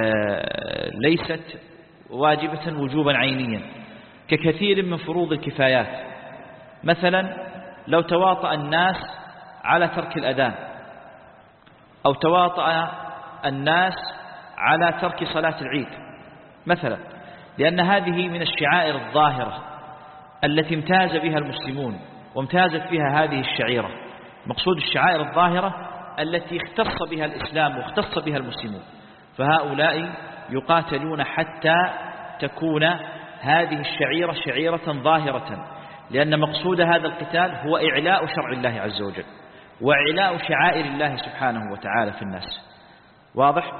ليست واجبة وجوبا عينيا ككثير من فروض الكفايات. مثلا لو تواطأ الناس على ترك الأذان، أو تواطأ الناس على ترك صلاة العيد مثلا، لأن هذه من الشعائر الظاهرة التي امتاز بها المسلمون وامتازت بها هذه الشعيرة. مقصود الشعائر الظاهرة التي اختص بها الإسلام واختص بها المسلمون، فهؤلاء يقاتلون حتى تكون هذه الشعيرة شعيرة ظاهرة، لأن مقصود هذا القتال هو إعلاء شرع الله عز وجل وإعلاء شعائر الله سبحانه وتعالى في الناس. واضح؟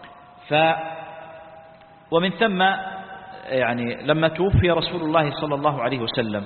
ومن ثم يعني لما توفي رسول الله صلى الله عليه وسلم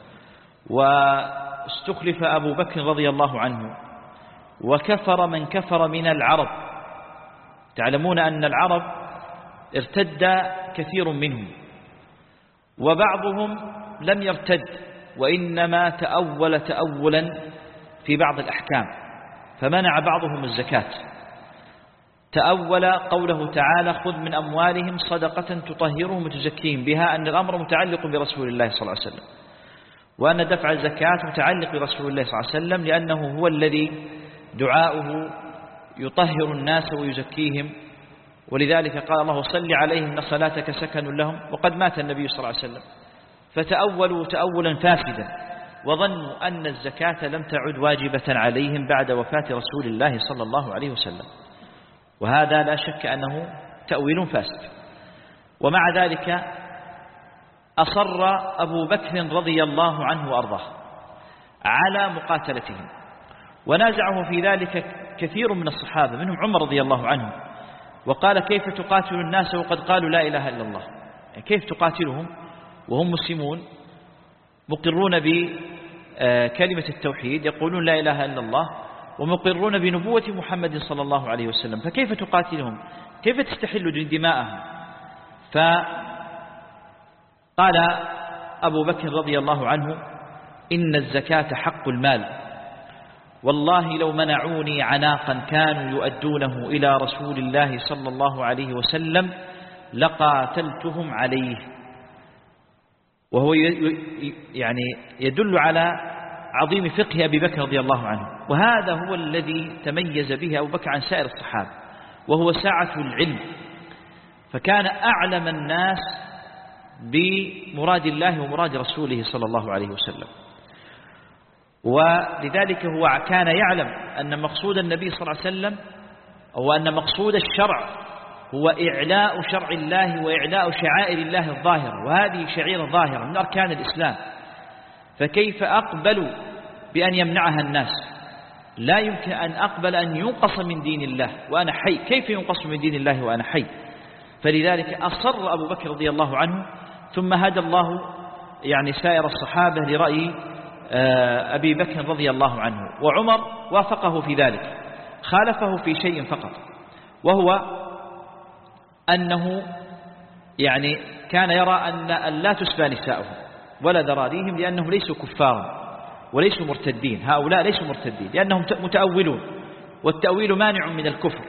واستخلف أبو بكر رضي الله عنه، وكفر من كفر من العرب. تعلمون أن العرب ارتد كثير منهم، وبعضهم لم يرتد وإنما تأولا في بعض الأحكام، فمنع بعضهم الزكاة. تأول قوله تعالى: خذ من أموالهم صدقة تطهرهم وتزكيهم بها، أن الأمر متعلق برسول الله صلى الله عليه وسلم، وأن دفع الزكاة متعلق برسول الله صلى الله عليه وسلم، لأنه هو الذي دعاؤه يطهر الناس ويزكيهم. ولذلك قال الله: صل عليهم إن صلاتك سكن لهم، وقد مات النبي صلى الله عليه وسلم. فتأولوا تأولا فاسدا، وظنوا أن الزكاة لم تعد واجبة عليهم بعد وفاة رسول الله صلى الله عليه وسلم، وهذا لا شك أنه تأويل فاسد. ومع ذلك أصر أبو بكر رضي الله عنه وأرضاه على مقاتلتهم، ونازعه في ذلك كثير من الصحابة، منهم عمر رضي الله عنه، وقال: كيف تقاتل الناس وقد قالوا لا إله إلا الله؟ يعني كيف تقاتلهم وهم مسلمون مقرون بكلمة التوحيد، يقولون لا إله إلا الله، ومقرون بنبوة محمد صلى الله عليه وسلم، فكيف تقاتلهم؟ كيف تستحل دماءهم؟ فقال أبو بكر رضي الله عنه: إن الزكاة حق المال، والله لو منعوني عناقا كانوا يؤدونه إلى رسول الله صلى الله عليه وسلم لقاتلتهم عليه. وهو يعني يدل على عظيم فقه أبي بكر رضي الله عنه، وهذا هو الذي تميز به أبو بكر عن سائر الصحابة، وهو سعة العلم، فكان أعلم الناس بمراد الله ومراد رسوله صلى الله عليه وسلم. ولذلك هو كان يعلم أن مقصود النبي صلى الله عليه وسلم أو أن مقصود الشرع هو إعلاء شرع الله وإعلاء شعائر الله الظاهرة، وهذه شعيرة ظاهرة من أركان الإسلام، فكيف أقبل بأن يمنعها الناس؟ لا يمكن أن أقبل أن ينقص من دين الله وأنا حي. كيف ينقص من دين الله وأنا حي؟ فلذلك أصر أبو بكر رضي الله عنه، ثم هدى الله يعني سائر الصحابة لرأي أبي بكر رضي الله عنه. وعمر وافقه في ذلك، خالفه في شيء فقط، وهو أنه يعني كان يرى أن لا تسبى نساؤهم ولا ذراريهم، لأنهم ليسوا كفارا وليسوا مرتدين. هؤلاء ليسوا مرتدين لأنهم متأولون، والتأويل مانع من الكفر.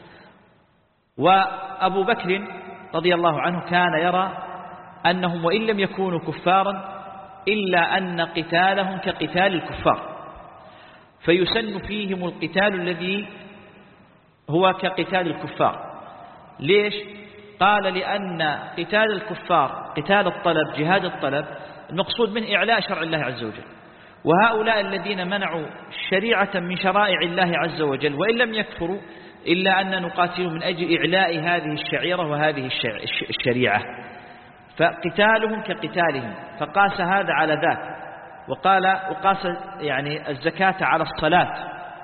وأبو بكر رضي الله عنه كان يرى أنهم وإن لم يكونوا كفارا إلا أن قتالهم كقتال الكفار، فيسن فيهم القتال الذي هو كقتال الكفار. ليش؟ قال: لأن قتال الكفار قتال الطلب، جهاد الطلب، المقصود من إعلاء شرع الله عز وجل. وهؤلاء الذين منعوا شريعة من شرائع الله عز وجل وإن لم يكفروا إلا أن نقاتلهم من أجل إعلاء هذه الشعيرة وهذه الشريعة، فقتالهم كقتالهم، فقاس هذا على ذاك، وقاس يعني الزكاة على الصلاة،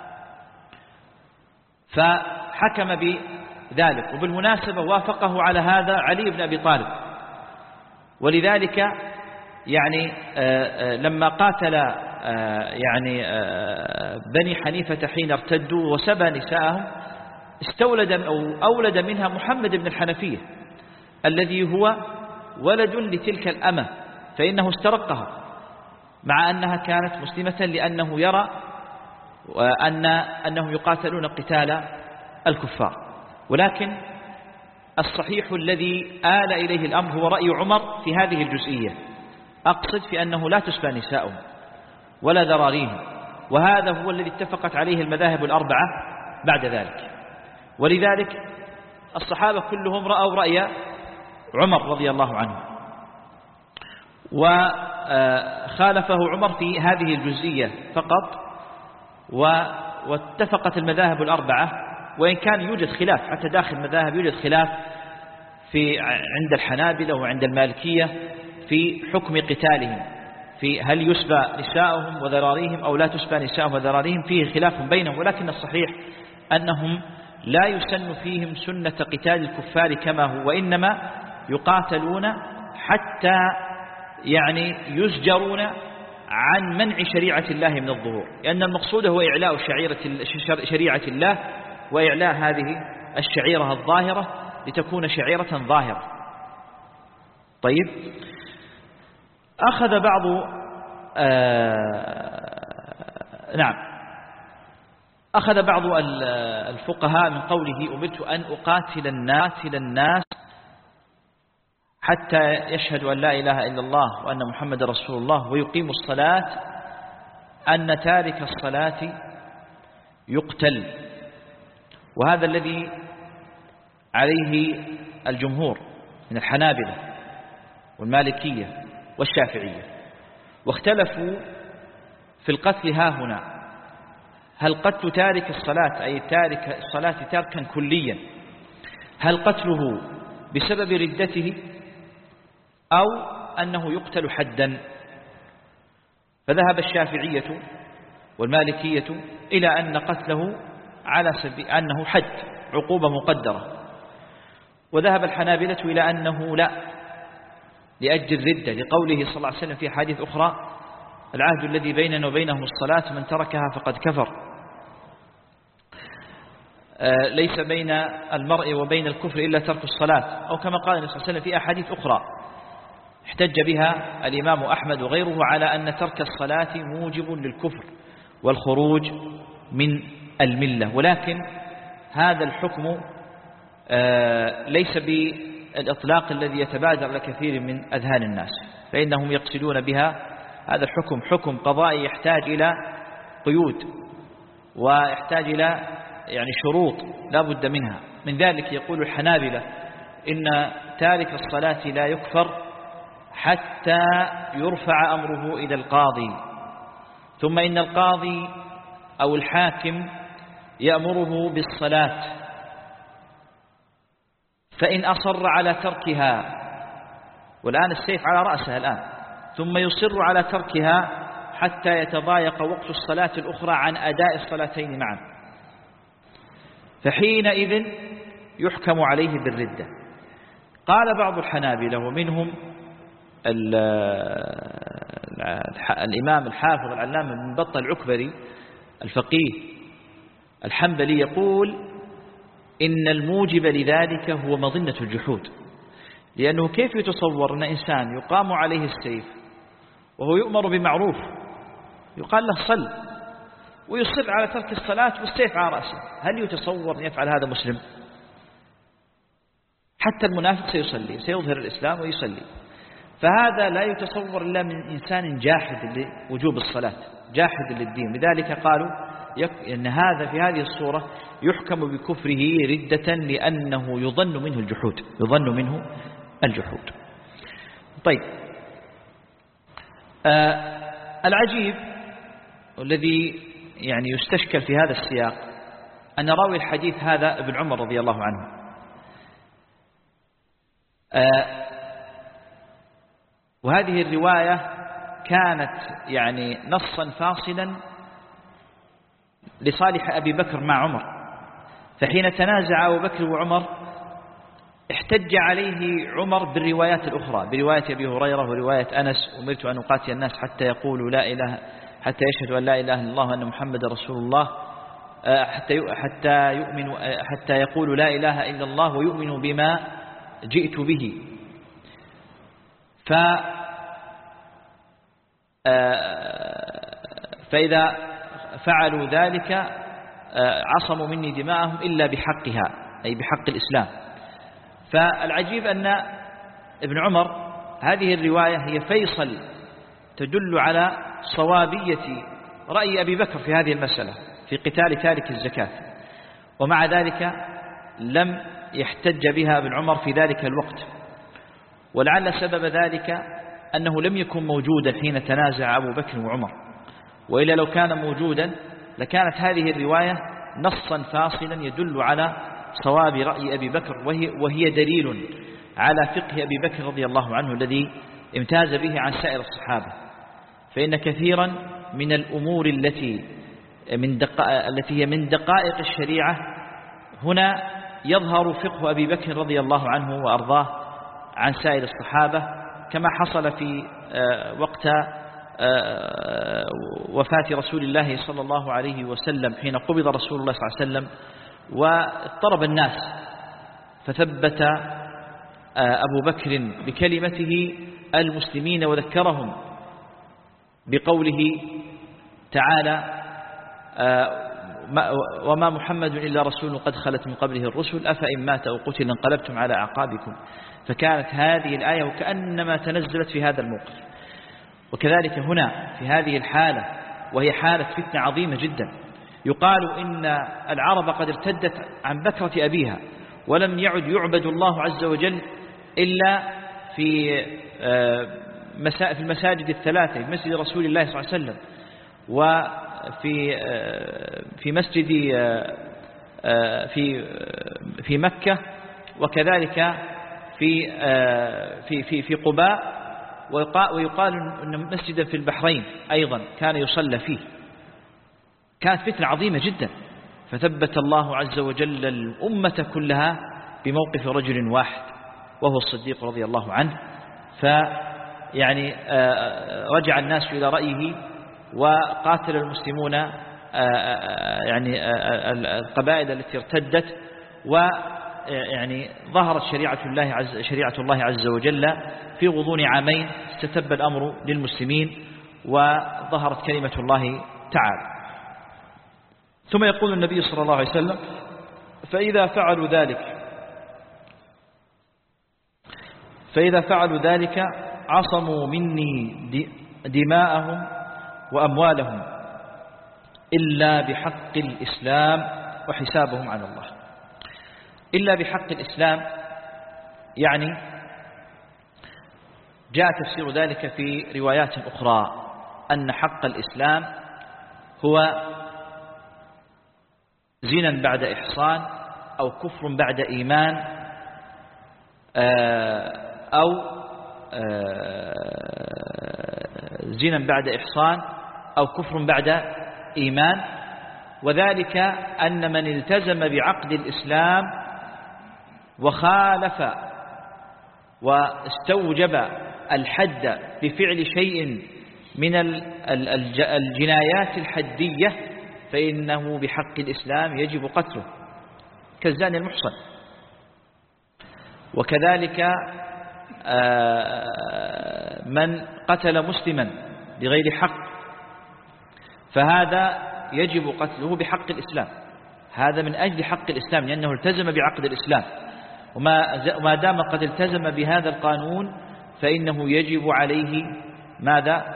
فحكم بذلك. وبالمناسبة وافقه على هذا علي بن أبي طالب، ولذلك يعني لما قاتل يعني بني حنيفة حين ارتدوا وسبى نساءهم استولد أو أولد منها محمد بن الحنفية الذي هو ولد لتلك الأمة، فإنه استرقها مع أنها كانت مسلمة لأنه يرى أنهم يقاتلون قتال الكفار. ولكن الصحيح الذي آل إليه الأمر هو رأي عمر في هذه الجزئية، أقصد في أنه لا تسبى نساؤهم ولا ذراريهم، وهذا هو الذي اتفقت عليه المذاهب الأربعة بعد ذلك. ولذلك الصحابة كلهم رأوا رأي عمر رضي الله عنه، وخالفه عمر في هذه الجزئية فقط، واتفقت المذاهب الأربعة، وإن كان يوجد خلاف حتى داخل المذاهب، يوجد خلاف عند الحنابلة وعند المالكية في حكم قتالهم، في هل يسبى نساؤهم وذراريهم أو لا تسبى نساؤهم وذراريهم، فيه خلاف بينهم. ولكن الصحيح أنهم لا يسن فيهم سنة قتال الكفار كما هو، وإنما يقاتلون حتى يعني يزجرون عن منع شريعة الله من الظهور، لأن المقصود هو إعلاء شريعة الله وإعلاء هذه الشعيرة الظاهرة لتكون شعيرة ظاهرة. طيب، أخذ بعض أخذ بعض الفقهاء من قوله أمرت أن أقاتل الناس حتى يشهدوا أن لا إله إلا الله وأن محمد رسول الله ويقيموا الصلاة، أن تارك الصلاة يقتل، وهذا الذي عليه الجمهور من الحنابلة والمالكية والشافعية. واختلفوا في القتل ها هنا، هل قتل تارك الصلاة أي تارك الصلاة تركا كليا، هل قتله بسبب ردته أو أنه يقتل حدا؟ فذهب الشافعية والمالكية إلى أن قتله على سبيل أنه حد عقوبة مقدرة، وذهب الحنابلة إلى أنه لا، لأجل الردة، لقوله صلى الله عليه وسلم في حديث أخرى العهد الذي بيننا وبينهم الصلاة من تركها فقد كفر. ليس بين المرء وبين الكفر إلا ترك الصلاة، أو كما قال النبي صلى الله عليه وسلم في أحاديث أخرى احتج بها الإمام أحمد وغيره على أن ترك الصلاة موجب للكفر والخروج من الملة. ولكن هذا الحكم ليس بالإطلاق الذي يتبادر لكثير من أذهان الناس، فإنهم يقصدون بها هذا الحكم حكم قضائي يحتاج إلى قيود ويحتاج إلى يعني شروط لا بد منها. من ذلك يقول الحنابلة إن تارك الصلاة لا يكفر حتى يرفع أمره إلى القاضي، ثم إن القاضي أو الحاكم يأمره بالصلاة، فإن أصر على تركها، والآن السيف على رأسها الآن، ثم يصر على تركها حتى يتضايق وقت الصلاة الأخرى عن أداء الصلاتين معا، فحينئذ يحكم عليه بالردة. قال بعض الحنابلة ومنهم الإمام الحافظ العلامة بن بطة العكبري الفقيه الحنبلي، يقول إن الموجب لذلك هو مظنة الجحود، لأنه كيف يتصور أن إنسان يقام عليه السيف وهو يؤمر بمعروف يقال له صل ويصر على ترك الصلاة والسيف على رأسه؟ هل يتصور أن يفعل هذا مسلم؟ حتى المنافق سيصلي، سيظهر الإسلام ويصلي، فهذا لا يتصور إلا من إنسان جاحد لوجوب الصلاة، جاحد للدين. لذلك قالوا إن هذا في هذه الصورة يحكم بكفره ردة، لأنه يظن منه الجحود، يظن منه الجحود. طيب، العجيب الذي يعني يستشكل في هذا السياق أن راوي الحديث هذا ابن عمر رضي الله عنه، وهذه الرواية كانت يعني نصا فاصلا لصالح أبي بكر مع عمر، فحين تنازع أبو بكر وعمر احتج عليه عمر بالروايات الأخرى، برواية أبي هريرة ورواية أنس: أمرت أن أقاتل الناس حتى يقولوا لا إله، حتى يشهدوا أن لا إله إلا الله وأن محمد رسول الله، حتى يقولوا لا إله إلا الله ويؤمنوا بما جئت به. فإذا فعلوا ذلك عصموا مني دماءهم إلا بحقها، أي بحق الإسلام. فالعجيب أن ابن عمر هذه الرواية هي فيصل تدل على صوابية رأي أبي بكر في هذه المسألة في قتال تارك الزكاة، ومع ذلك لم يحتج بها ابن عمر في ذلك الوقت، ولعل سبب ذلك أنه لم يكن موجودا حين تنازع أبو بكر وعمر، وإلا لو كان موجودا لكانت هذه الرواية نصا فاصلا يدل على صواب رأي أبي بكر، وهي دليل على فقه أبي بكر رضي الله عنه الذي امتاز به عن سائر الصحابة. فإن كثيرا من الأمور التي هي من دقائق الشريعة هنا يظهر فقه أبي بكر رضي الله عنه وأرضاه عن سائر الصحابة، كما حصل في وقت وفاة رسول الله صلى الله عليه وسلم حين قبض رسول الله صلى الله عليه وسلم واضطرب الناس، فثبت أبو بكر بكلمته المسلمين وذكرهم بقوله تعالى: وما محمد إلا رسول قد خلت من قبله الرسل أفإن مات أو قتل انقلبتم على أعقابكم. فكانت هذه الآية وكأنما تنزلت في هذا الموقف. وكذلك هنا في هذه الحالة، وهي حالة فتنة عظيمة جدا، يقال إن العرب قد ارتدت عن بكرة أبيها، ولم يعد يعبد الله عز وجل إلا في المساجد الثلاثة، في مسجد رسول الله صلى الله عليه وسلم، وفي مسجد في مكة، وكذلك في قباء، ويقال أن مسجدا في البحرين أيضا كان يصلى فيه. كانت فتنة عظيمة جدا، فثبت الله عز وجل الأمة كلها بموقف رجل واحد وهو الصديق رضي الله عنه. فيعني رجع الناس إلى رأيه، وقاتل المسلمون يعني القبائل التي ارتدت، ويعني ظهرت شريعة الله عز وجل في غضون عامين، استتب الأمر للمسلمين وظهرت كلمة الله تعالى. ثم يقول النبي صلى الله عليه وسلم: فإذا فعلوا ذلك عصموا مني دماءهم وأموالهم إلا بحق الإسلام وحسابهم على الله. إلا بحق الإسلام يعني جاء تفسير ذلك في روايات أخرى أن حق الإسلام هو زنا بعد إحصان، أو كفر بعد إيمان، أو زنا بعد إحصان أو كفر بعد إيمان. وذلك أن من التزم بعقد الإسلام وخالف واستوجب الحد بفعل شيء من الجنايات الحدية فإنه بحق الإسلام يجب قتله، كالزاني المحصن. وكذلك من قتل مسلما بغير حق فهذا يجب قتله بحق الإسلام، هذا من أجل حق الإسلام لأنه التزم بعقد الإسلام، وما دام قد التزم بهذا القانون فإنه يجب عليه ماذا؟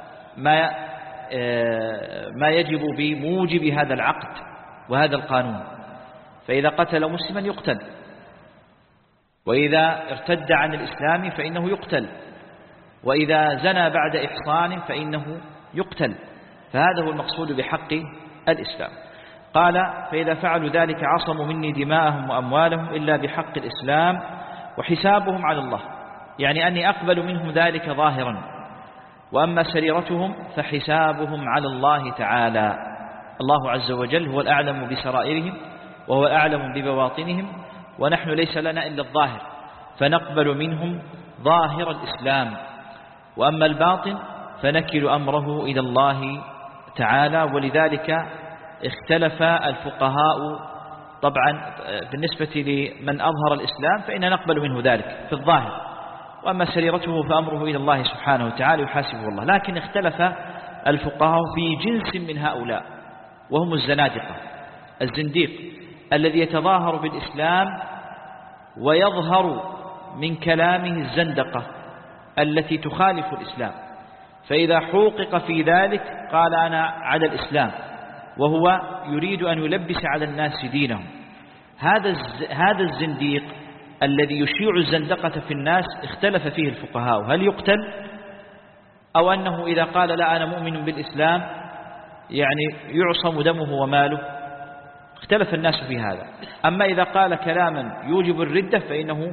ما يجب بموجب هذا العقد وهذا القانون. فإذا قتل مسلما يقتل، وإذا ارتد عن الإسلام فإنه يقتل، وإذا زنى بعد إحصان فإنه يقتل. فهذا هو المقصود بحق الإسلام. قال فإذا فعلوا ذلك عصموا مني دماءهم وأموالهم إلا بحق الإسلام وحسابهم على الله، يعني أني أقبل منهم ذلك ظاهرا، وأما سريرتهم فحسابهم على الله تعالى. الله عز وجل هو الأعلم بسرائرهم وهو الأعلم ببواطنهم، ونحن ليس لنا إلا الظاهر، فنقبل منهم ظاهر الإسلام، وأما الباطن فنكل أمره إلى الله تعالى. ولذلك اختلف الفقهاء طبعا بالنسبة لمن أظهر الإسلام فإن نقبل منه ذلك في الظاهر، وأما سريرته فأمره إلى الله سبحانه وتعالى يحاسبه الله. لكن اختلف الفقهاء في جنس من هؤلاء، وهم الزنادقة. الزنديق الذي يتظاهر بالإسلام ويظهر من كلامه الزندقة التي تخالف الإسلام، فإذا حوقق في ذلك قال أنا على الإسلام، وهو يريد أن يلبس على الناس دينهم. هذا الزنديق الذي يشيع الزندقة في الناس اختلف فيه الفقهاء، هل يقتل أو أنه إذا قال لا أنا مؤمن بالإسلام يعني يعصم دمه وماله. اختلف الناس في هذا. أما إذا قال كلاما يوجب الردة فإنه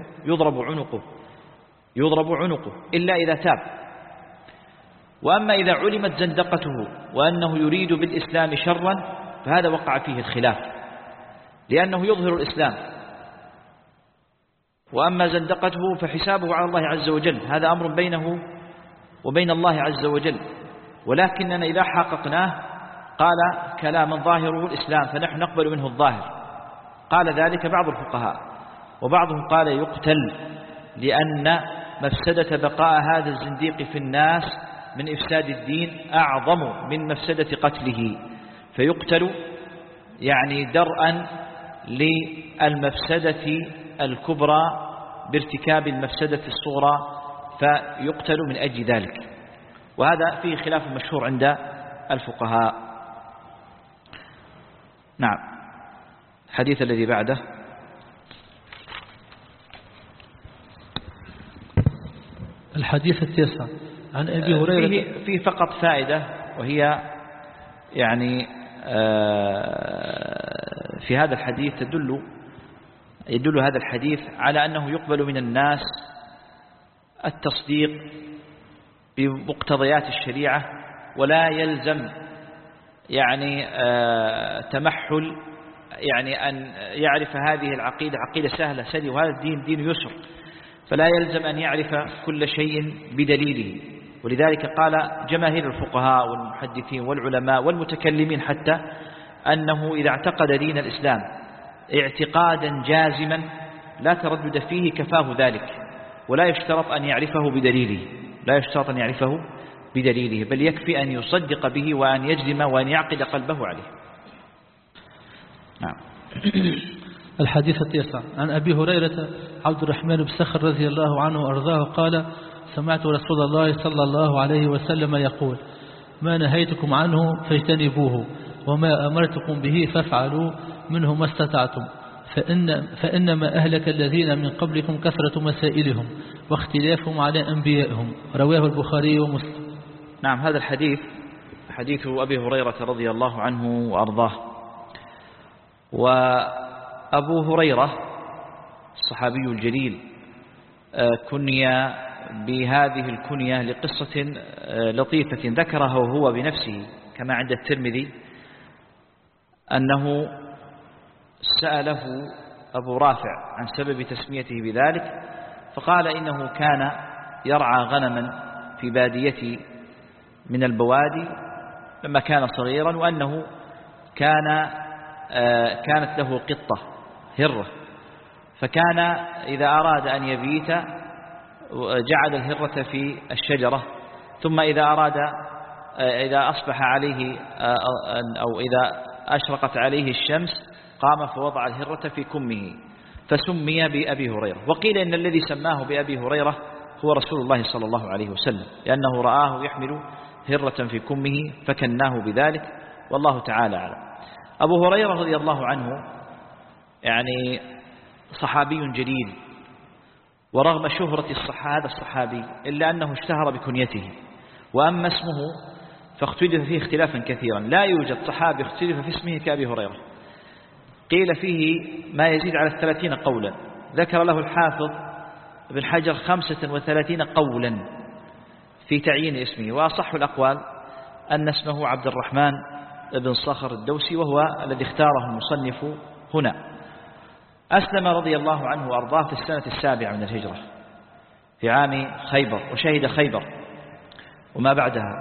يضرب عنقه إلا إذا تاب. وأما إذا علمت زندقته وأنه يريد بالإسلام شرا فهذا وقع فيه الخلاف، لأنه يظهر الإسلام. وأما زندقته فحسابه على الله عز وجل، هذا أمر بينه وبين الله عز وجل. ولكننا إذا حققناه قال كلاما ظاهره الإسلام فنحن نقبل منه الظاهر. قال ذلك بعض الفقهاء، وبعضهم قال يقتل، لأن مفسدة بقاء هذا الزنديق في الناس من إفساد الدين أعظم من مفسدة قتله، فيقتل يعني درءا للمفسدة الكبرى بارتكاب المفسدة الصغرى، فيقتل من أجل ذلك. وهذا فيه خلاف مشهور عند الفقهاء. نعم. الحديث الذي بعده الحديث 9 عن أبي هريرة. فيه فقط فائدة، وهي يعني في هذا الحديث يدل هذا الحديث على أنه يقبل من الناس التصديق بمقتضيات الشريعة، ولا يلزم يعني تمحل، يعني أن يعرف هذه العقيدة عقيدة سهلة سهلة وهذا الدين دين يسر، فلا يلزم أن يعرف كل شيء بدليله. ولذلك قال جماهير الفقهاء والمحدثين والعلماء والمتكلمين حتى أنه إذا اعتقد دين الإسلام اعتقادا جازما لا تردد فيه كفاه ذلك، ولا يشترط أن يعرفه بدليله، بل يكفي أن يصدق به وأن يجزم وأن يعقد قلبه عليه. نعم. الحديث 9 عن أبي هريرة عبد الرحمن بن صخر رضي الله عنه وأرضاه قال سمعت رسول الله صلى الله عليه وسلم يقول ما نهيتكم عنه فاجتنبوه وما أمرتكم به فافعلوا منه ما استطعتم فإنما أهلك الذين من قبلكم كثرة مسائلهم واختلافهم على أنبيائهم. رواه البخاري ومسلم. نعم. هذا الحديث حديث أبي هريرة رضي الله عنه وأرضاه. وأبو هريرة الصحابي الجليل كني بهذه الكنية لقصة لطيفة ذكرها وهو بنفسه كما عند الترمذي، أنه سأله أبو رافع عن سبب تسميته بذلك، فقال إنه كان يرعى غنما في بادية من البوادي لما كان صغيرا، وأنه كانت له قطة هرة، فكان إذا أراد أن يبيت جعل الهرة في الشجرة، ثم إذا أصبح عليه أو إذا أشرقت عليه الشمس قام فوضع الهرة في كمه، فسمي بأبي هريرة. وقيل إن الذي سماه بأبي هريرة هو رسول الله صلى الله عليه وسلم، لأنه رآه يحمل هرة في كمه فكناه بذلك، والله تعالى أعلم. أبو هريرة رضي الله عنه يعني صحابي جليل، ورغم شهرة هذا الصحابي إلا أنه اشتهر بكنيته. وأما اسمه فاختلف فيه اختلافا كثيرا، لا يوجد صحابي اختلف في اسمه كأبي هريرة، قيل فيه ما يزيد على 30 قولا، ذكر له الحافظ ابن حجر 35 قولا في تعيين اسمه، وأصح الأقوال أن اسمه عبد الرحمن بن صخر الدوسي، وهو الذي اختاره المصنف هنا. أسلم رضي الله عنه وأرضاه في السنة 7 من الهجرة في عام خيبر، وشهد خيبر وما بعدها،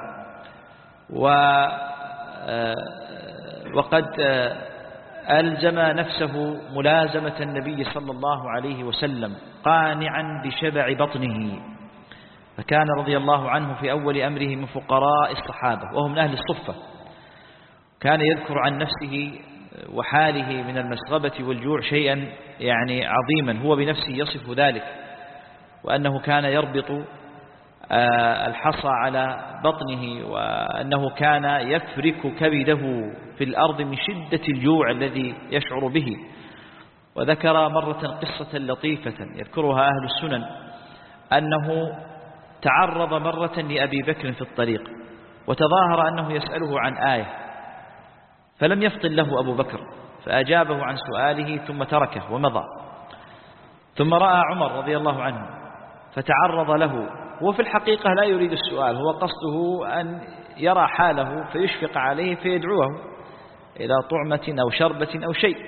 وقد ألزم نفسه ملازمة النبي صلى الله عليه وسلم قانعا بشبع بطنه، فكان رضي الله عنه في أول أمره من فقراء الصحابة وهم من أهل الصفة. كان يذكر عن نفسه وحاله من المسغبة والجوع شيئا يعني عظيما، هو بنفسه يصف ذلك، وأنه كان يربط الحصى على بطنه، وأنه كان يفرك كبده في الأرض من شدة الجوع الذي يشعر به. وذكر مرة قصة لطيفة يذكرها أهل السنن، أنه تعرض مرة لأبي بكر في الطريق وتظاهر أنه يسأله عن آية، فلم يفطن له أبو بكر فأجابه عن سؤاله ثم تركه ومضى. ثم رأى عمر رضي الله عنه فتعرض له، هو في الحقيقة لا يريد السؤال، هو قصده أن يرى حاله فيشفق عليه فيدعوه إلى طعمة أو شربة أو شيء،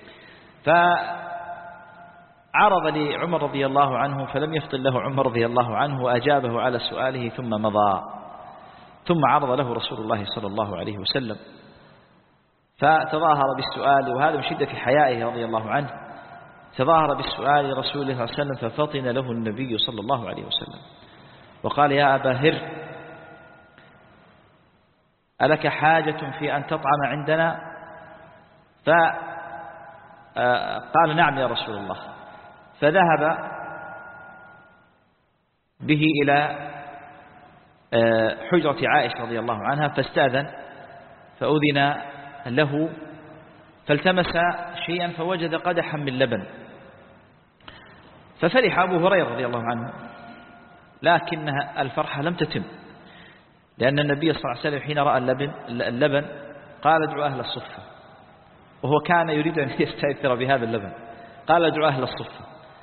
فعرض لعمر رضي الله عنه فلم يفطن له عمر رضي الله عنه وأجابه على سؤاله ثم مضى. ثم عرض له رسول الله صلى الله عليه وسلم فتظاهر بالسؤال، وهذا من شدة حيائه رضي الله عنه، تظاهر بالسؤال رسول الله صلى الله عليه وسلم ففطن له النبي صلى الله عليه وسلم وقال: يا أبا هر، ألك حاجة في أن تطعم عندنا؟ فقال: نعم يا رسول الله. فذهب به إلى حجرة عائشة رضي الله عنها فاستأذن، فأذن له، فالتمس شيئا فوجد قدحا من لبن، ففرح أبو هريرة رضي الله عنه، لكن الفرحة لم تتم، لأن النبي صلى الله عليه وسلم حين رأى اللبن قال: ادعوا أهل الصفة، وهو كان يريد أن يستأثر بهذا اللبن، قال: ادعوا أهل الصفة.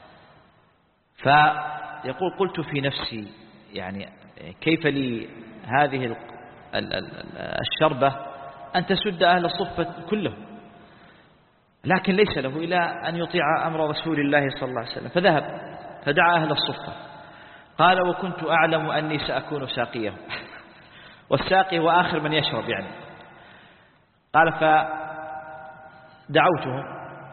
فيقول: قلت في نفسي يعني كيف لي هذه الشربة أن تسد أهل الصفة كلهم، لكن ليس له إلا أن يطيع أمر رسول الله صلى الله عليه وسلم. فذهب فدعا أهل الصفة، قال: وكنت أعلم أني سأكون ساقيه والساقي هو آخر من يشرب يعني. قال: فدعوتهم،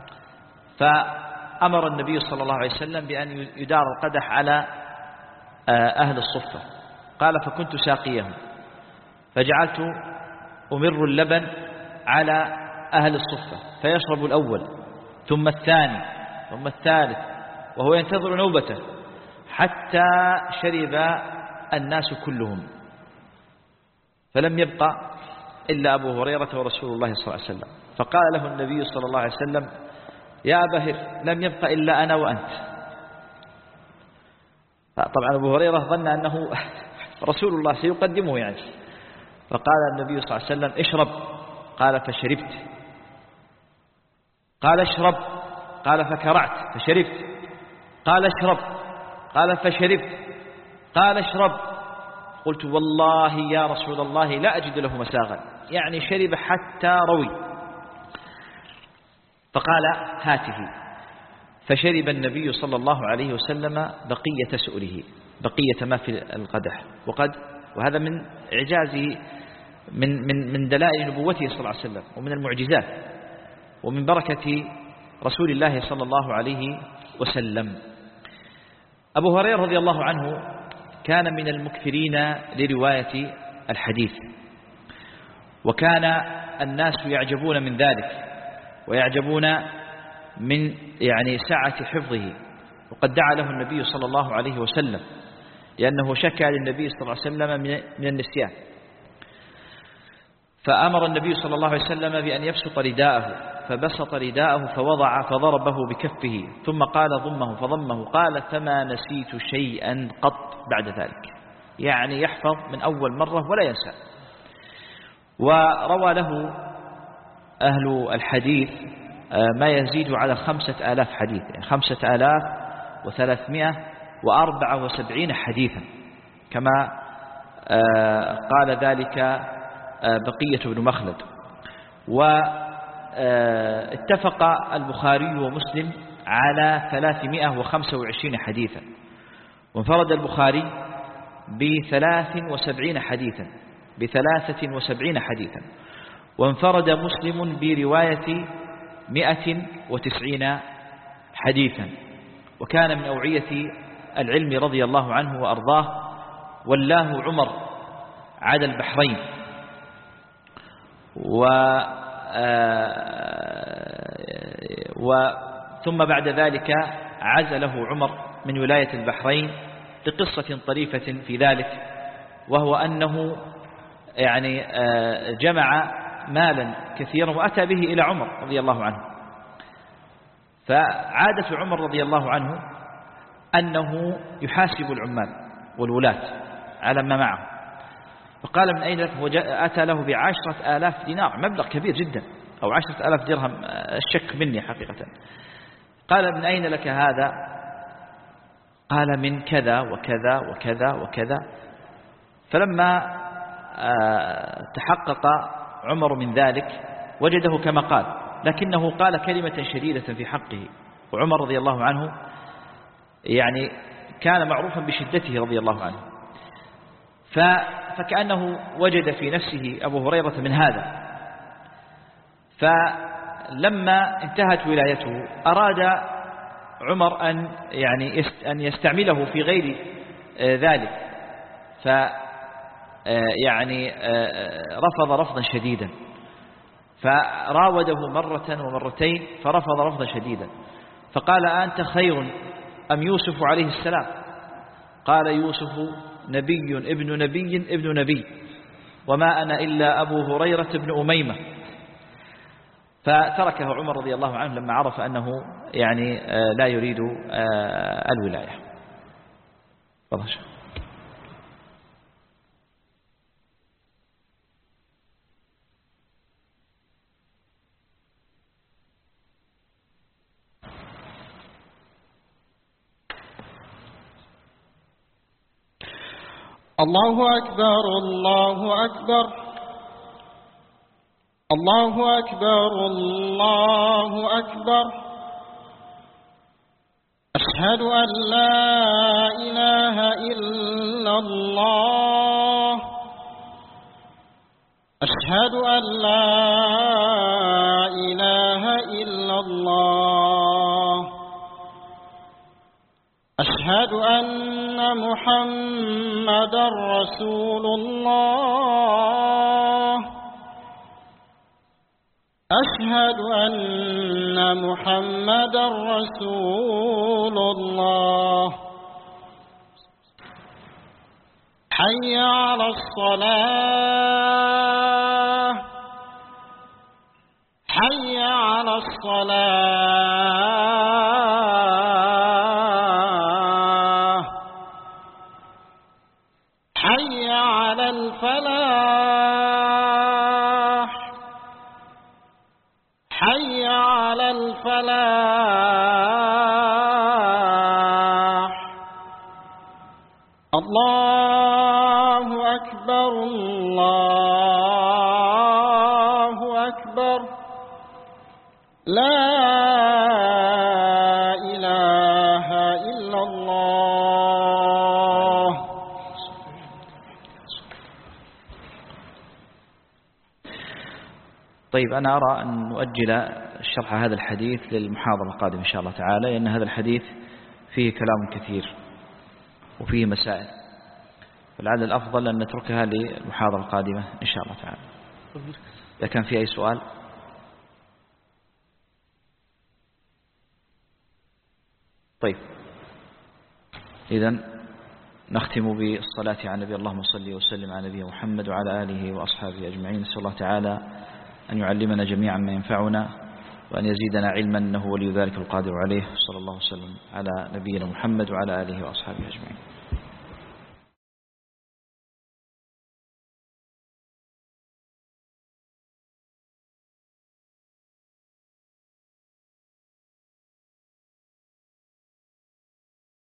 فأمر النبي صلى الله عليه وسلم بأن يدار القدح على أهل الصفة. قال: فكنت ساقيهم فجعلت أمر اللبن على أهل الصفة فيشرب الأول ثم الثاني ثم الثالث، وهو ينتظر نوبته حتى شرب الناس كلهم، فلم يبقى إلا أبو هريرة ورسول الله صلى الله عليه وسلم. فقال له النبي صلى الله عليه وسلم: يا أبا هر، لم يبقى إلا أنا وأنت. طبعا أبو هريرة ظن أنه رسول الله سيقدمه يعني، فقال النبي صلى الله عليه وسلم: اشرب. قال: فشربت. قال: اشرب. قال: فكرعت فشربت. قال: اشرب. قال: فشربت. قال: اشرب. قلت: والله يا رسول الله لا أجد له مساغا، يعني شرب حتى روي. فقال: هاته. فشرب النبي صلى الله عليه وسلم بقية سؤره، بقية ما في القدح. وهذا من إعجازه، من دلائل نبوته صلى الله عليه وسلم، ومن المعجزات، ومن بركة رسول الله صلى الله عليه وسلم. أبو هريرة رضي الله عنه كان من المكثرين لرواية الحديث، وكان الناس يعجبون من ذلك، ويعجبون من يعني سعة حفظه. وقد دعا له النبي صلى الله عليه وسلم، لأنه شكى للنبي صلى الله عليه وسلم من النسيان، فأمر النبي صلى الله عليه وسلم بأن يبسط رداءه، فبسط رداءه فوضع فضربه بكفه ثم قال ضمه فضمه قال فما نسيت شيئا قط بعد ذلك، يعني يحفظ من أول مرة ولا ينسى. وروى له أهل الحديث ما يزيد على 5000 حديث، يعني 5374 حديثا، كما قال ذلك بقية بن مخلد. واتفق البخاري ومسلم على 325 حديثا، وانفرد البخاري ب73 حديثا، وانفرد مسلم برواية 190 حديثا. وكان من أوعية العلم رضي الله عنه وأرضاه، ولاه عمر عاد البحرين، ثم بعد ذلك عزله عمر من ولاية البحرين لقصة طريفة في ذلك، وهو أنه يعني جمع مالا كثيرا وأتى به إلى عمر رضي الله عنه. فعادة عمر رضي الله عنه أنه يحاسب العمال والولاة على ما معه، فقال من أين لك؟ أتى له ب10,000 دينار، مبلغ كبير جدا، أو 10,000 درهم، الشك مني حقيقة. قال من أين لك هذا؟ قال من كذا وكذا وكذا وكذا. فلما تحقق عمر من ذلك وجده كما قال، لكنه قال كلمة شديدة في حقه، وعمر رضي الله عنه يعني كان معروفا بشدته رضي الله عنه، فكأنه وجد في نفسه أبو هريرة من هذا. فلما انتهت ولايته أراد عمر أن يستعمله في غير ذلك، يعني رفض رفضا شديدا، فراوده مرة ومرتين فرفض رفضا شديدا، فقال أنت خير أم يوسف عليه السلام؟ قال يوسف نبي ابن نبي ابن نبي، وما أنا إلا أبو هريرة بن أميمة. فتركه عمر رضي الله عنه لما عرف أنه يعني لا يريد الولاية. الله أكبر الله أكبر الله أكبر الله أكبر. أشهد أن لا إله إلا الله. أشهد أن لا إله إلا الله. أشهد أن محمدا رسول الله. أشهد أن محمدا رسول الله. حي على الصلاة. حي على الصلاة. حي على الفلاح. حي على الفلاح. الله أكبر الله أكبر. لا إله إلا الله. طيب، أنا أرى أن نؤجل شرح هذا الحديث للمحاضرة القادمة إن شاء الله تعالى، لأن هذا الحديث فيه كلام كثير وفيه مسائل، فلعل الأفضل أن نتركها للمحاضرة القادمة إن شاء الله تعالى. إذا كان في أي سؤال. طيب، إذن نختم بالصلاة على النبي. اللهم صل وسلم على نبينا محمد وعلى آله وأصحابه أجمعين. نسأل الله تعالى أن يعلمنا جميعا ما ينفعنا، وأن يزيدنا علما إنه ولي ذلك القادر عليه. صلى الله وسلم على نبينا محمد وعلى آله وأصحابه أجمعين.